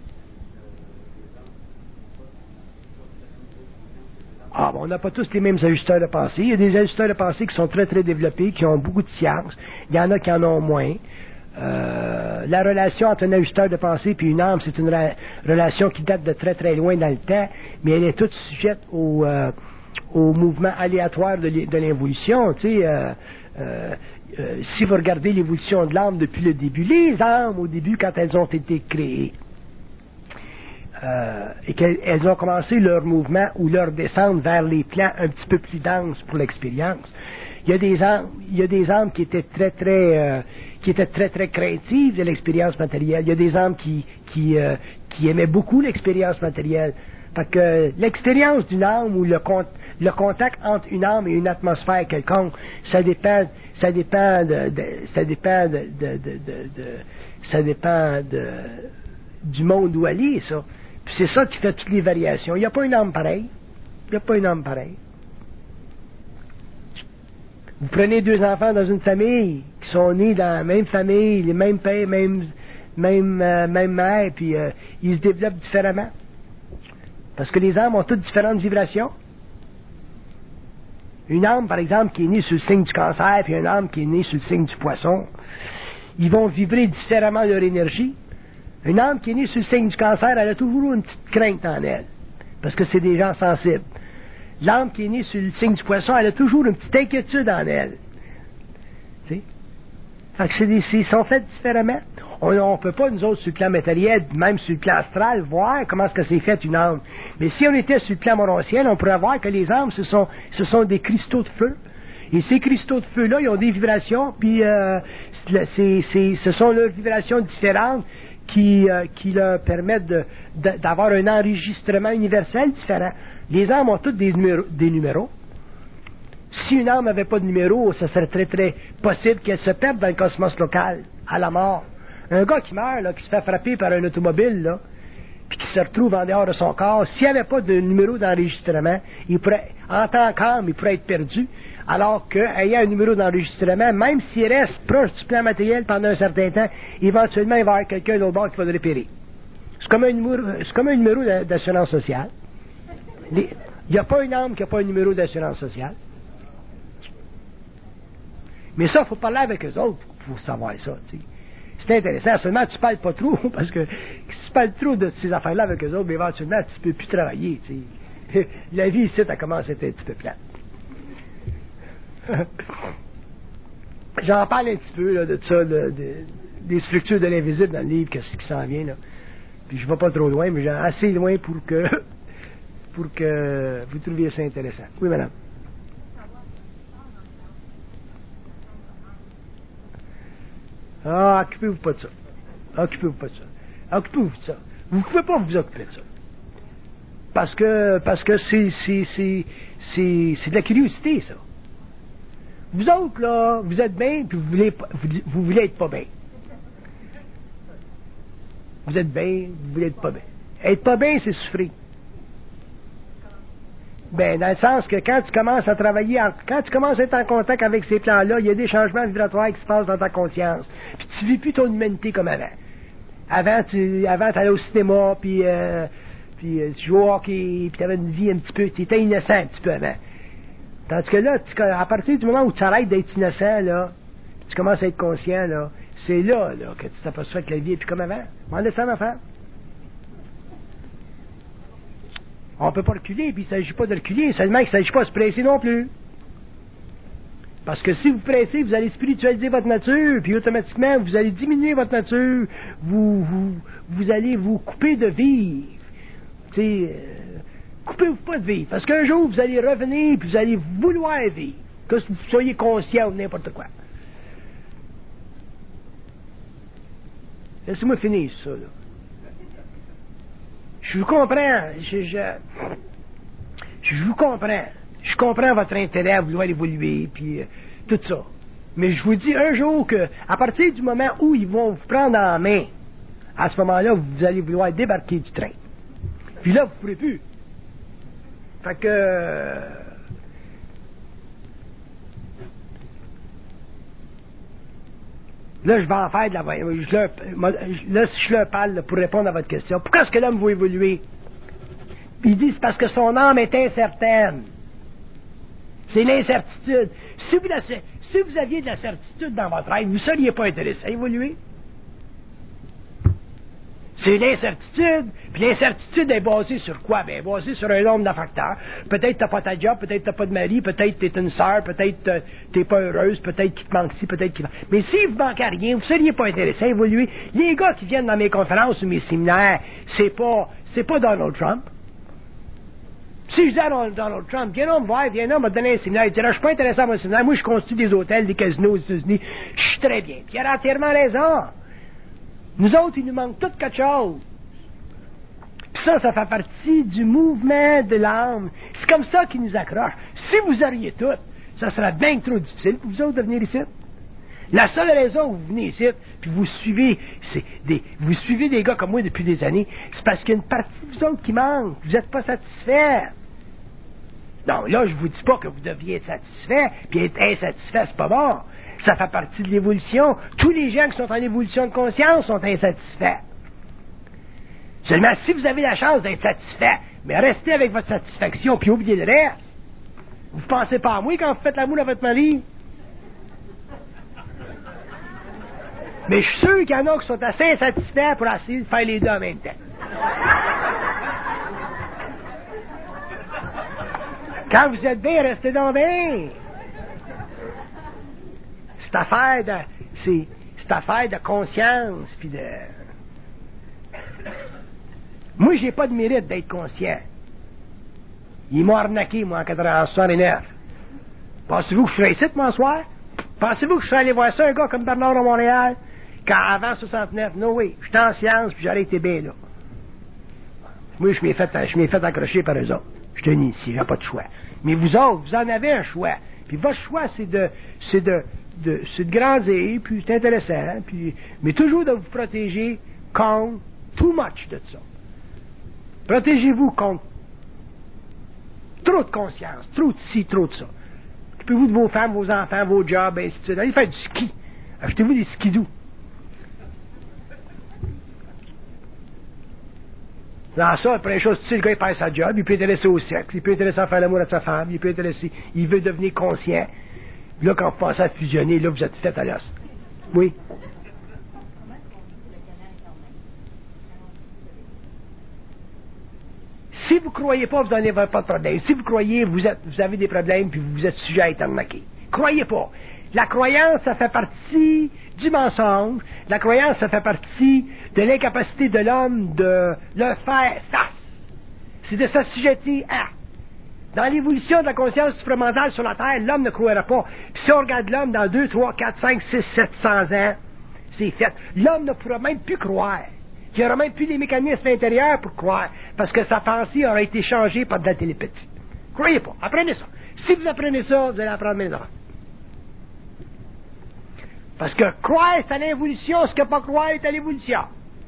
Speaker 1: Ah, bon, on n'a pas tous les mêmes ajusteurs de pensée. Il y a des ajusteurs de pensée qui sont très, très développés, qui ont beaucoup de science. Il y en a qui en ont moins. Euh, la relation entre un ajusteur de pensée et une âme, c'est une ra- relation qui date de très très loin dans le temps, mais elle est toute sujette au, euh, au mouvement aléatoire de, de l'évolution. Tu sais, euh, euh, euh, si vous regardez l'évolution de l'âme depuis le début, les âmes au début, quand elles ont été créées, euh, et qu'elles ont commencé leur mouvement ou leur descente vers les plans un petit peu plus denses pour l'expérience, il y a des âmes, il y a des âmes qui étaient très très euh, qui étaient très très craintives de l'expérience matérielle. Il y a des âmes qui qui euh, qui aimaient beaucoup l'expérience matérielle. Parce que l'expérience d'une âme ou le, con, le contact entre une âme et une atmosphère quelconque, ça dépend ça dépend de, de ça dépend de, de, de, de, de ça dépend de, du monde où elle est, ça. Puis c'est ça qui fait toutes les variations. Il n'y a pas une âme pareille. Il n'y a pas une âme pareille. Vous prenez deux enfants dans une famille qui sont nés dans la même famille, les mêmes pères, même, même, euh, même mère, puis euh, ils se développent différemment. Parce que les âmes ont toutes différentes vibrations. Une âme, par exemple, qui est née sur le signe du cancer, puis une âme qui est née sur le signe du poisson, ils vont vibrer différemment leur énergie. Une âme qui est née sur le signe du cancer, elle a toujours une petite crainte en elle, parce que c'est des gens sensibles. L'âme qui est née sur le signe du poisson, elle a toujours une petite inquiétude en elle. Tu sais? Fait que c'est des, ils sont faits différemment. On ne peut pas, nous autres, sur le plan matériel, même sur le plan astral, voir comment est-ce que c'est fait une âme. Mais si on était sur le plan moronciel, on pourrait voir que les âmes, ce sont, ce sont des cristaux de feu. Et ces cristaux de feu-là, ils ont des vibrations, puis euh, c'est, c'est, ce sont leurs vibrations différentes qui, euh, qui leur permettent de, de, d'avoir un enregistrement universel différent. Les âmes ont toutes des numéros. Des numéros. Si une âme n'avait pas de numéro, ça serait très très possible qu'elle se perde dans le cosmos local, à la mort. Un gars qui meurt, là, qui se fait frapper par un automobile, là, puis qui se retrouve en dehors de son corps, s'il n'y avait pas de numéro d'enregistrement, il pourrait, en tant qu'âme, il pourrait être perdu, alors qu'ayant un numéro d'enregistrement, même s'il reste proche du plan matériel pendant un certain temps, éventuellement, il va y avoir quelqu'un d'autre bord qui va le repérer. C'est comme un numéro, c'est comme un numéro d'assurance sociale. Il n'y a pas une âme qui n'a pas un numéro d'assurance sociale. Mais ça, il faut parler avec eux autres pour savoir ça. T'sais. C'est intéressant. Seulement, tu ne parles pas trop, parce que si tu parles trop de ces affaires-là avec eux autres, éventuellement, tu ne peux plus travailler. T'sais. La vie ici, ça commence à être un petit peu plate. J'en parle un petit peu là, de ça, de, de, des structures de l'invisible dans le livre, qu'est-ce qui s'en vient. Là. Puis je ne vais pas trop loin, mais j'ai assez loin pour que pour que vous trouviez ça intéressant. Oui, madame. Ah, occupez-vous pas de ça. Occupez-vous pas de ça. Occupez-vous de ça. Vous ne pouvez pas vous occuper de ça. Parce que parce que c'est, c'est, c'est, c'est, c'est de la curiosité, ça. Vous autres, là, vous êtes bien, puis vous voulez, vous, vous voulez être pas bien. Vous êtes bien, vous voulez être pas bien. Être pas bien, c'est souffrir. Ben, dans le sens que quand tu commences à travailler, en, quand tu commences à être en contact avec ces plans-là, il y a des changements vibratoires qui se passent dans ta conscience. Puis tu vis plus ton humanité comme avant. Avant, tu avant, allais au cinéma, puis, euh, puis euh, tu jouais au hockey, puis tu avais une vie un petit peu, tu étais innocent un petit peu avant. Tandis que là, tu, à partir du moment où tu arrêtes d'être innocent, là, tu commences à être conscient, là, c'est là, là que tu t'aperçois que la vie est plus comme avant. M'en laisse ça, ma femme. On ne peut pas reculer, puis il ne s'agit pas de reculer, seulement qu'il ne s'agit pas de se presser non plus. Parce que si vous pressez, vous allez spiritualiser votre nature, puis automatiquement, vous allez diminuer votre nature, vous, vous, vous allez vous couper de vivre. Tu sais, euh, coupez-vous pas de vivre, parce qu'un jour, vous allez revenir, puis vous allez vouloir vivre, que vous soyez conscient de n'importe quoi. Laissez-moi finir ça, là. Je vous comprends, je, je, je vous comprends. Je comprends votre intérêt à vouloir évoluer, puis euh, tout ça. Mais je vous dis un jour que, à partir du moment où ils vont vous prendre en main, à ce moment-là, vous allez vouloir débarquer du train. Puis là, vous ne pourrez plus. Fait que... Euh, là, je vais en faire de la... Je leur, là, si je leur parle pour répondre à votre question, pourquoi est-ce que l'homme va évoluer? Il dit, c'est parce que son âme est incertaine. C'est l'incertitude. Si vous, la, si vous aviez de la certitude dans votre être, vous ne seriez pas intéressé à évoluer. C'est l'incertitude. Puis l'incertitude est basée sur quoi? Bien, basée sur un nombre de facteurs. Peut-être tu n'as pas ta job, peut-être tu n'as pas de mari, peut-être tu es une sœur, peut-être tu n'es pas heureuse, peut-être qu'il te manque ci, peut-être qu'il... Mais si vous ne manquez à rien, vous ne seriez pas intéressé à évoluer. Les gars qui viennent dans mes conférences ou mes séminaires, c'est pas, c'est pas Donald Trump. Si je dis à Donald Trump, viens là me voir, viens là me donner un séminaire, il dirait, je suis pas intéressé à mon séminaire, moi je construis des hôtels, des casinos aux États-Unis, je suis très bien. Puis il a entièrement raison. Nous autres, il nous manque tout quelque chose. Puis ça, ça fait partie du mouvement de l'âme. C'est comme ça qui nous accroche. Si vous auriez tout, ça serait bien trop difficile pour vous autres de venir ici. La seule raison où vous venez ici, puis vous suivez, c'est des, vous suivez des gars comme moi depuis des années, c'est parce qu'il y a une partie de vous autres qui manque. Vous n'êtes pas satisfaits. Non, là, je vous dis pas que vous devriez être satisfait, puis être insatisfait, c'est pas bon. Ça fait partie de l'évolution. Tous les gens qui sont en évolution de conscience sont insatisfaits. Seulement, si vous avez la chance d'être satisfait, mais restez avec votre satisfaction, puis oubliez le reste. Vous pensez pas à moi quand vous faites l'amour à votre mari? Mais je suis sûr qu'il y en a qui sont assez insatisfaits pour essayer de faire les deux en même temps. Quand vous êtes bien, restez donc bien. C'est affaire de, c'est, c'est affaire de conscience, puis de... Moi, j'ai pas de mérite d'être conscient. Il m'a arnaqué, moi, en quatre-vingt-neuf. Pensez-vous que je serais ici, moi, ce soir? Pensez-vous que je serais allé voir ça, un gars comme Bernard à Montréal, quand avant soixante-neuf? Non, oui, j'étais en science, puis j'aurais été bien là. Moi, je m'ai fait, je m'ai fait accrocher par eux autres. Je te ici, j'ai pas de choix. Mais vous autres, vous en avez un choix. Puis votre choix, c'est de, c'est de, de, c'est de grandir, puis c'est intéressant, puis, mais toujours de vous protéger contre too much de ça. Protégez-vous contre trop de conscience, trop de ci, trop de ça. Occupez-vous de vos femmes, vos enfants, vos jobs, ainsi de suite. Allez faire du ski. Achetez-vous des skidoo. Dans ça, après les choses, tu sais, le gars, il perd sa job, il peut être intéressé au sexe, il peut être intéressé à faire l'amour à sa femme, il peut être intéressé, il veut devenir conscient. Là, quand vous pensez à fusionner, là, vous êtes fait à l'os. Oui? Si vous ne croyez pas, vous n'en avez pas de problème. Si vous croyez, vous, êtes, vous avez des problèmes, puis vous êtes sujet à être arnaqué. Croyez pas. La croyance, ça fait partie du mensonge. La croyance, ça fait partie de l'incapacité de l'homme de le faire face. C'est de s'assujettir à. Dans l'évolution de la conscience supramentale sur la Terre, l'homme ne croira pas. Puis si on regarde l'homme dans deux, trois, quatre, cinq, six, sept cents ans, c'est fait. L'homme ne pourra même plus croire. Il n'y aura même plus les mécanismes intérieurs pour croire, parce que sa pensée aura été changée par de la télépathie. Croyez pas. Apprenez ça. Si vous apprenez ça, vous allez apprendre mes enfants. Parce que croire, c'est à l'évolution, ce que pas croire est à l'évolution.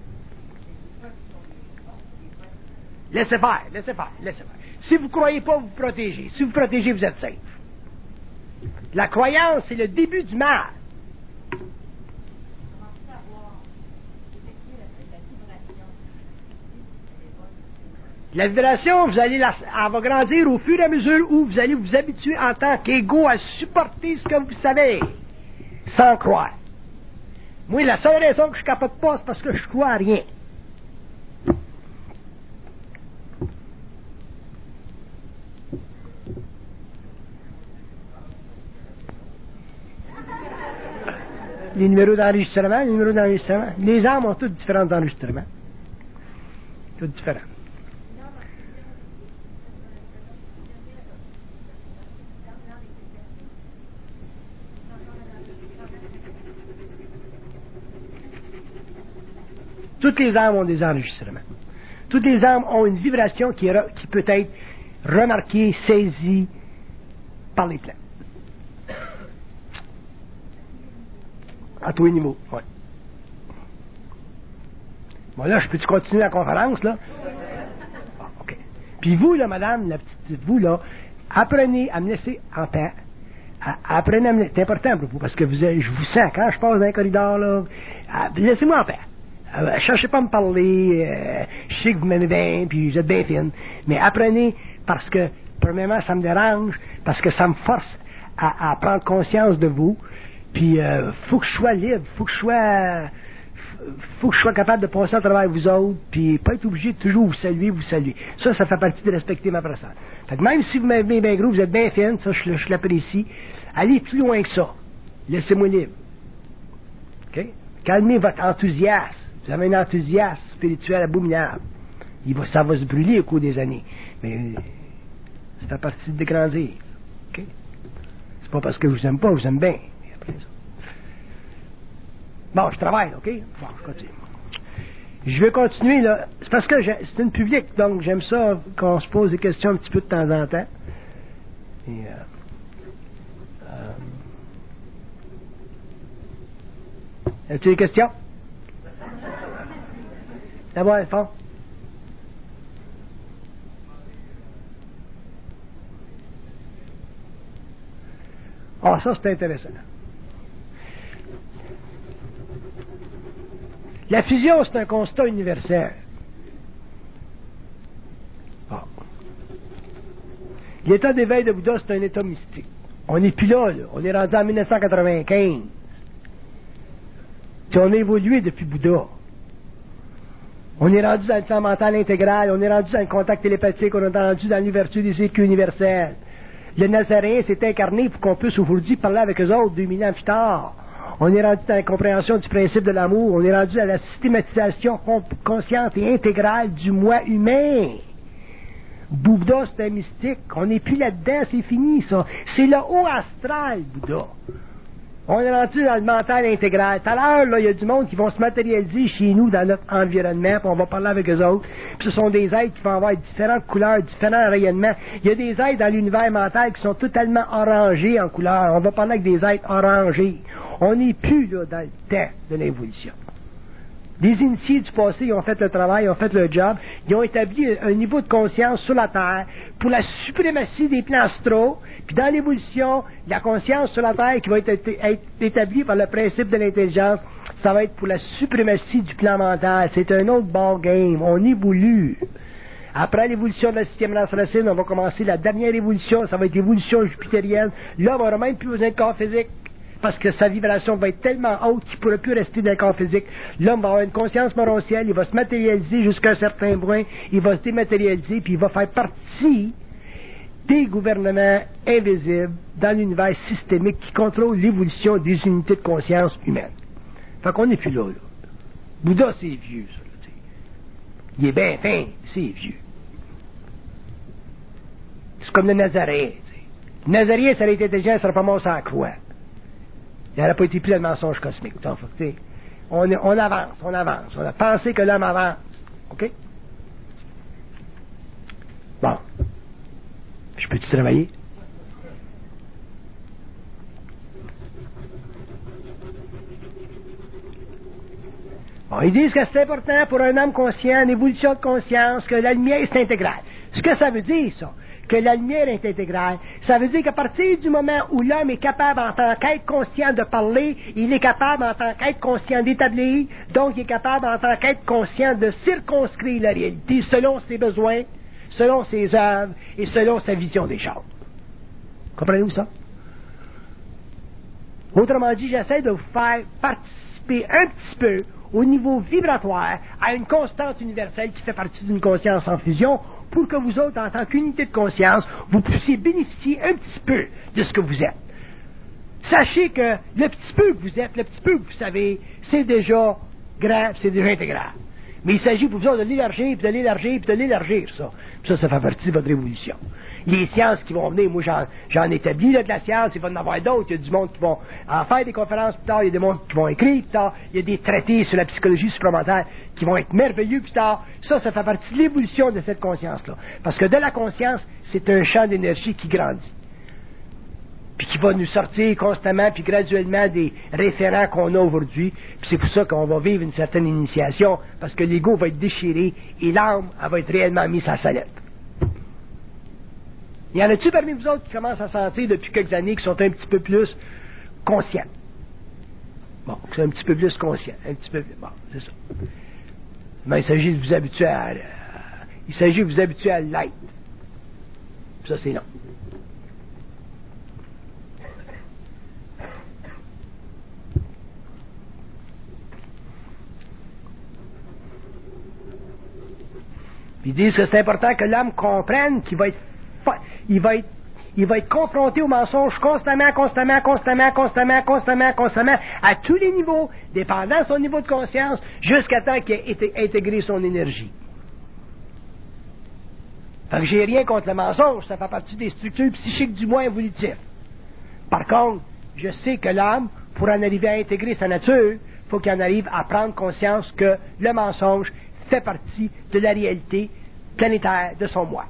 Speaker 1: Laissez faire, laissez faire, laissez faire. Si vous ne croyez pas, vous vous protégez. Si vous vous protégez, vous êtes safe. La croyance, c'est le début du mal. La vibration, vous allez la, elle va grandir au fur et à mesure où vous allez vous habituer en tant qu'égo à supporter ce que vous savez, sans croire. Moi, la seule raison que je ne capote pas, c'est parce que je crois à rien. Les numéros d'enregistrement, les numéros d'enregistrement. Les âmes ont tous différents enregistrements. Tous différents. Toutes les âmes ont des enregistrements. Toutes les âmes ont une vibration qui, est, qui peut être remarquée, saisie par les plans. À tous les niveaux, oui. Bon, là, je peux-tu continuer la conférence, là? Bon, OK. Puis vous, là, madame, la petite, vous, là, apprenez à me laisser en paix. À, apprenez à me laisser, c'est important pour vous, parce que vous, je vous sens, quand je passe dans un corridor, là, à, laissez-moi en paix. Euh, cherchez pas à me parler, euh, je sais que vous m'aimez bien, puis vous êtes bien fine, mais apprenez, parce que, premièrement, ça me dérange, parce que ça me force à, à prendre conscience de vous, puis euh, faut que je sois libre, faut que je sois, faut que je sois capable de passer à travers vous autres, puis pas être obligé de toujours vous saluer, vous saluer. Ça, ça fait partie de respecter ma personne. Fait que même si vous m'aimez bien gros, vous êtes bien fine, ça, je, je l'apprécie, allez plus loin que ça. Laissez-moi libre. OK? Calmez votre enthousiasme. Vous avez un enthousiasme spirituel abominable. Il va, ça va se brûler au cours des années. Mais ça fait partie de grandir. Okay? C'est pas parce que je vous aime pas, je vous aime bien. Bon, je travaille, OK? Bon, je continue. Je vais continuer, là. C'est parce que c'est une publique, donc j'aime ça qu'on se pose des questions un petit peu de temps en temps. Et, euh, euh, as-tu des questions? D'abord, le fond. Ah, ça, c'est intéressant. La fusion, c'est un constat universel. Ah. L'état d'éveil de Bouddha, c'est un état mystique. On n'est plus là, là. On est rendu en mille neuf cent quatre-vingt-quinze. Puis on a évolué depuis Bouddha. On est rendu dans le plan mental intégral, on est rendu dans le contact télépathique, on est rendu dans l'ouverture des écus universels. Le Nazaréen s'est incarné pour qu'on puisse aujourd'hui parler avec eux autres deux mille ans plus tard. On est rendu dans la compréhension du principe de l'amour, on est rendu dans la systématisation consciente et intégrale du moi humain. Bouddha, c'est un mystique. On n'est plus là-dedans, c'est fini, ça. C'est le haut astral, Bouddha. On est rendu dans le mental intégral. Tout à l'heure, là, il y a du monde qui vont se matérialiser chez nous dans notre environnement, puis on va parler avec eux autres. Puis ce sont des êtres qui vont avoir différentes couleurs, différents rayonnements. Il y a des êtres dans l'univers mental qui sont totalement orangés en couleur. On va parler avec des êtres orangés. On n'est plus là dans le temps de l'évolution. Les initiés du passé, ils ont fait le travail, ils ont fait le job, ils ont établi un niveau de conscience sur la Terre pour la suprématie des plans astraux, puis dans l'évolution, la conscience sur la Terre qui va être, être établie par le principe de l'intelligence, ça va être pour la suprématie du plan mental. C'est un autre ball game. On évolue. Après l'évolution de la sixième race racine, on va commencer la dernière évolution, ça va être l'évolution jupitérienne. L'homme n'aura même plus besoin de corps physique, parce que sa vibration va être tellement haute qu'il ne pourra plus rester dans le corps physique. L'homme va avoir une conscience morontielle, il va se matérialiser jusqu'à un certain point, il va se dématérialiser, puis il va faire partie des gouvernements invisibles dans l'univers systémique qui contrôle l'évolution des unités de conscience humaines. Fait qu'on n'est plus là, là. Bouddha, c'est vieux, ça. Là, il est bien fin, c'est vieux. C'est comme le Nazaréen. Le Nazaréen, ça a été intelligent, ça n'aurait pas mort sans croix. Il n'aurait pas été pris dans le mensonge cosmique. Donc, on, on avance, on avance. On a pensé que l'homme avance. OK? Bon. Je peux-tu travailler? Bon, ils disent que c'est important pour un homme conscient, une évolution de conscience, que la lumière est intégrale. Ce que ça veut dire, ça, que la lumière est intégrale, ça veut dire qu'à partir du moment où l'homme est capable en tant qu'être conscient de parler, il est capable en tant qu'être conscient d'établir, donc il est capable en tant qu'être conscient de circonscrire la réalité selon ses besoins, selon ses œuvres et selon sa vision des choses. Comprenez-vous ça? Autrement dit, j'essaie de vous faire participer un petit peu au niveau vibratoire à une constante universelle qui fait partie d'une conscience en fusion pour que vous autres, en tant qu'unité de conscience, vous puissiez bénéficier un petit peu de ce que vous êtes. Sachez que le petit peu que vous êtes, le petit peu que vous savez, c'est déjà grand, c'est déjà intégral. Mais il s'agit pour vous autres de l'élargir, puis de l'élargir, puis de l'élargir, ça. Puis ça, ça fait partie de votre évolution. Les sciences qui vont venir, moi j'en, j'en établis là, de la science, il va y en avoir d'autres, il y a du monde qui vont en faire des conférences plus tard, il y a des mondes qui vont écrire plus tard, il y a des traités sur la psychologie supplémentaire qui vont être merveilleux plus tard. Ça, ça fait partie de l'évolution de cette conscience-là. Parce que de la conscience, c'est un champ d'énergie qui grandit. Puis qui va nous sortir constamment, puis graduellement des référents qu'on a aujourd'hui. Puis c'est pour ça qu'on va vivre une certaine initiation, parce que l'ego va être déchiré et l'âme, elle va être réellement mise à sa lettre. Y en a-tu parmi vous autres qui commencent à sentir depuis quelques années qui sont un petit peu plus conscients? Bon, qui sont un petit peu plus conscients, un petit peu plus... Bon, c'est ça. Mais il s'agit de vous habituer à... à il s'agit de vous habituer à l'être. Ça, c'est non. Ils disent que c'est important que l'homme comprenne qu'il va être, il va être, il va être confronté au mensonge constamment, constamment, constamment, constamment, constamment, constamment, à tous les niveaux, dépendant de son niveau de conscience, jusqu'à temps qu'il ait intégré son énergie. Fait que j'ai rien contre le mensonge, ça fait partie des structures psychiques du moins évolutif. Par contre, je sais que l'homme, pour en arriver à intégrer sa nature, il faut qu'il en arrive à prendre conscience que le mensonge fait partie de la réalité planétaire de son moi.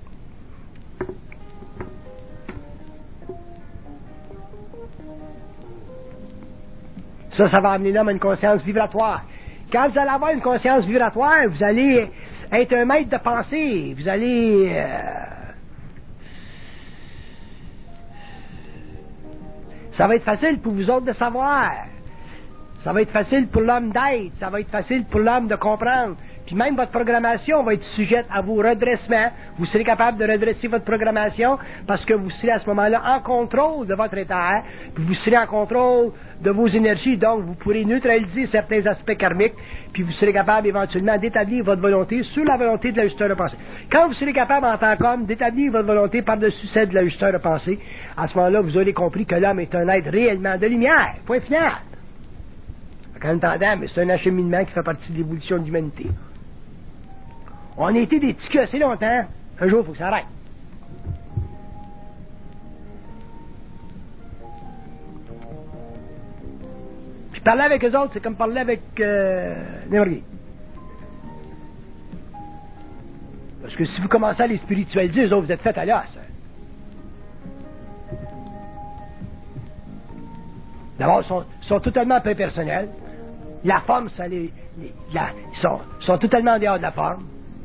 Speaker 1: Ça, ça va amener l'homme à une conscience vibratoire. Quand vous allez avoir une conscience vibratoire, vous allez être un maître de pensée. Vous allez... Euh, Ça va être facile pour vous autres de savoir. Ça va être facile pour l'homme d'être. Ça va être facile pour l'homme de comprendre. Puis même votre programmation va être sujette à vos redressements. Vous serez capable de redresser votre programmation parce que vous serez à ce moment-là en contrôle de votre état. Puis vous serez en contrôle de vos énergies. Donc, vous pourrez neutraliser certains aspects karmiques. Puis vous serez capable éventuellement d'établir votre volonté sur la volonté de l'ajusteur de pensée. Quand vous serez capable en tant qu'homme d'établir votre volonté par-dessus celle de l'ajusteur de pensée, à ce moment-là, vous aurez compris que l'homme est un être réellement de lumière. Point final. En attendant, mais c'est un acheminement qui fait partie de l'évolution de l'humanité. On a été des petits culs assez longtemps. Un jour, il faut que ça arrête. Puis parler avec eux autres, c'est comme parler avec euh, n'importe qui. Parce que si vous commencez à les spiritualiser, eux autres, vous êtes faits à l'os. D'abord, ils sont, sont totalement peu personnels. La forme, ça les, les la, ils sont, sont totalement en dehors de la forme.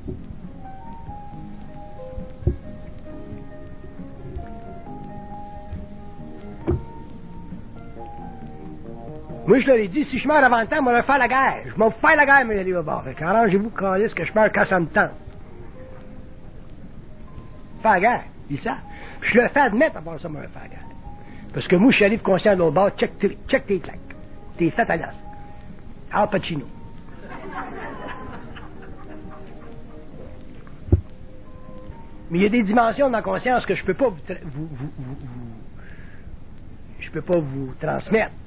Speaker 1: Moi, je leur ai dit, si je meurs avant le temps, moi, je vais faire la guerre. Je vais faire la guerre, mais aller au bord. Fait qu'arrangez-vous, câlisse, que je meurs quand ça me tente. Faire la guerre, ils savent. Je le fais admettre avant ça, moi, je vais faire la guerre. Parce que moi, je suis allé conscient de l'autre bord, check, check tes claques. T'es fait à l'as. Al Pacino. Mais il y a des dimensions de ma conscience que je peux pas vous, vous, vous, vous, vous je peux pas vous transmettre.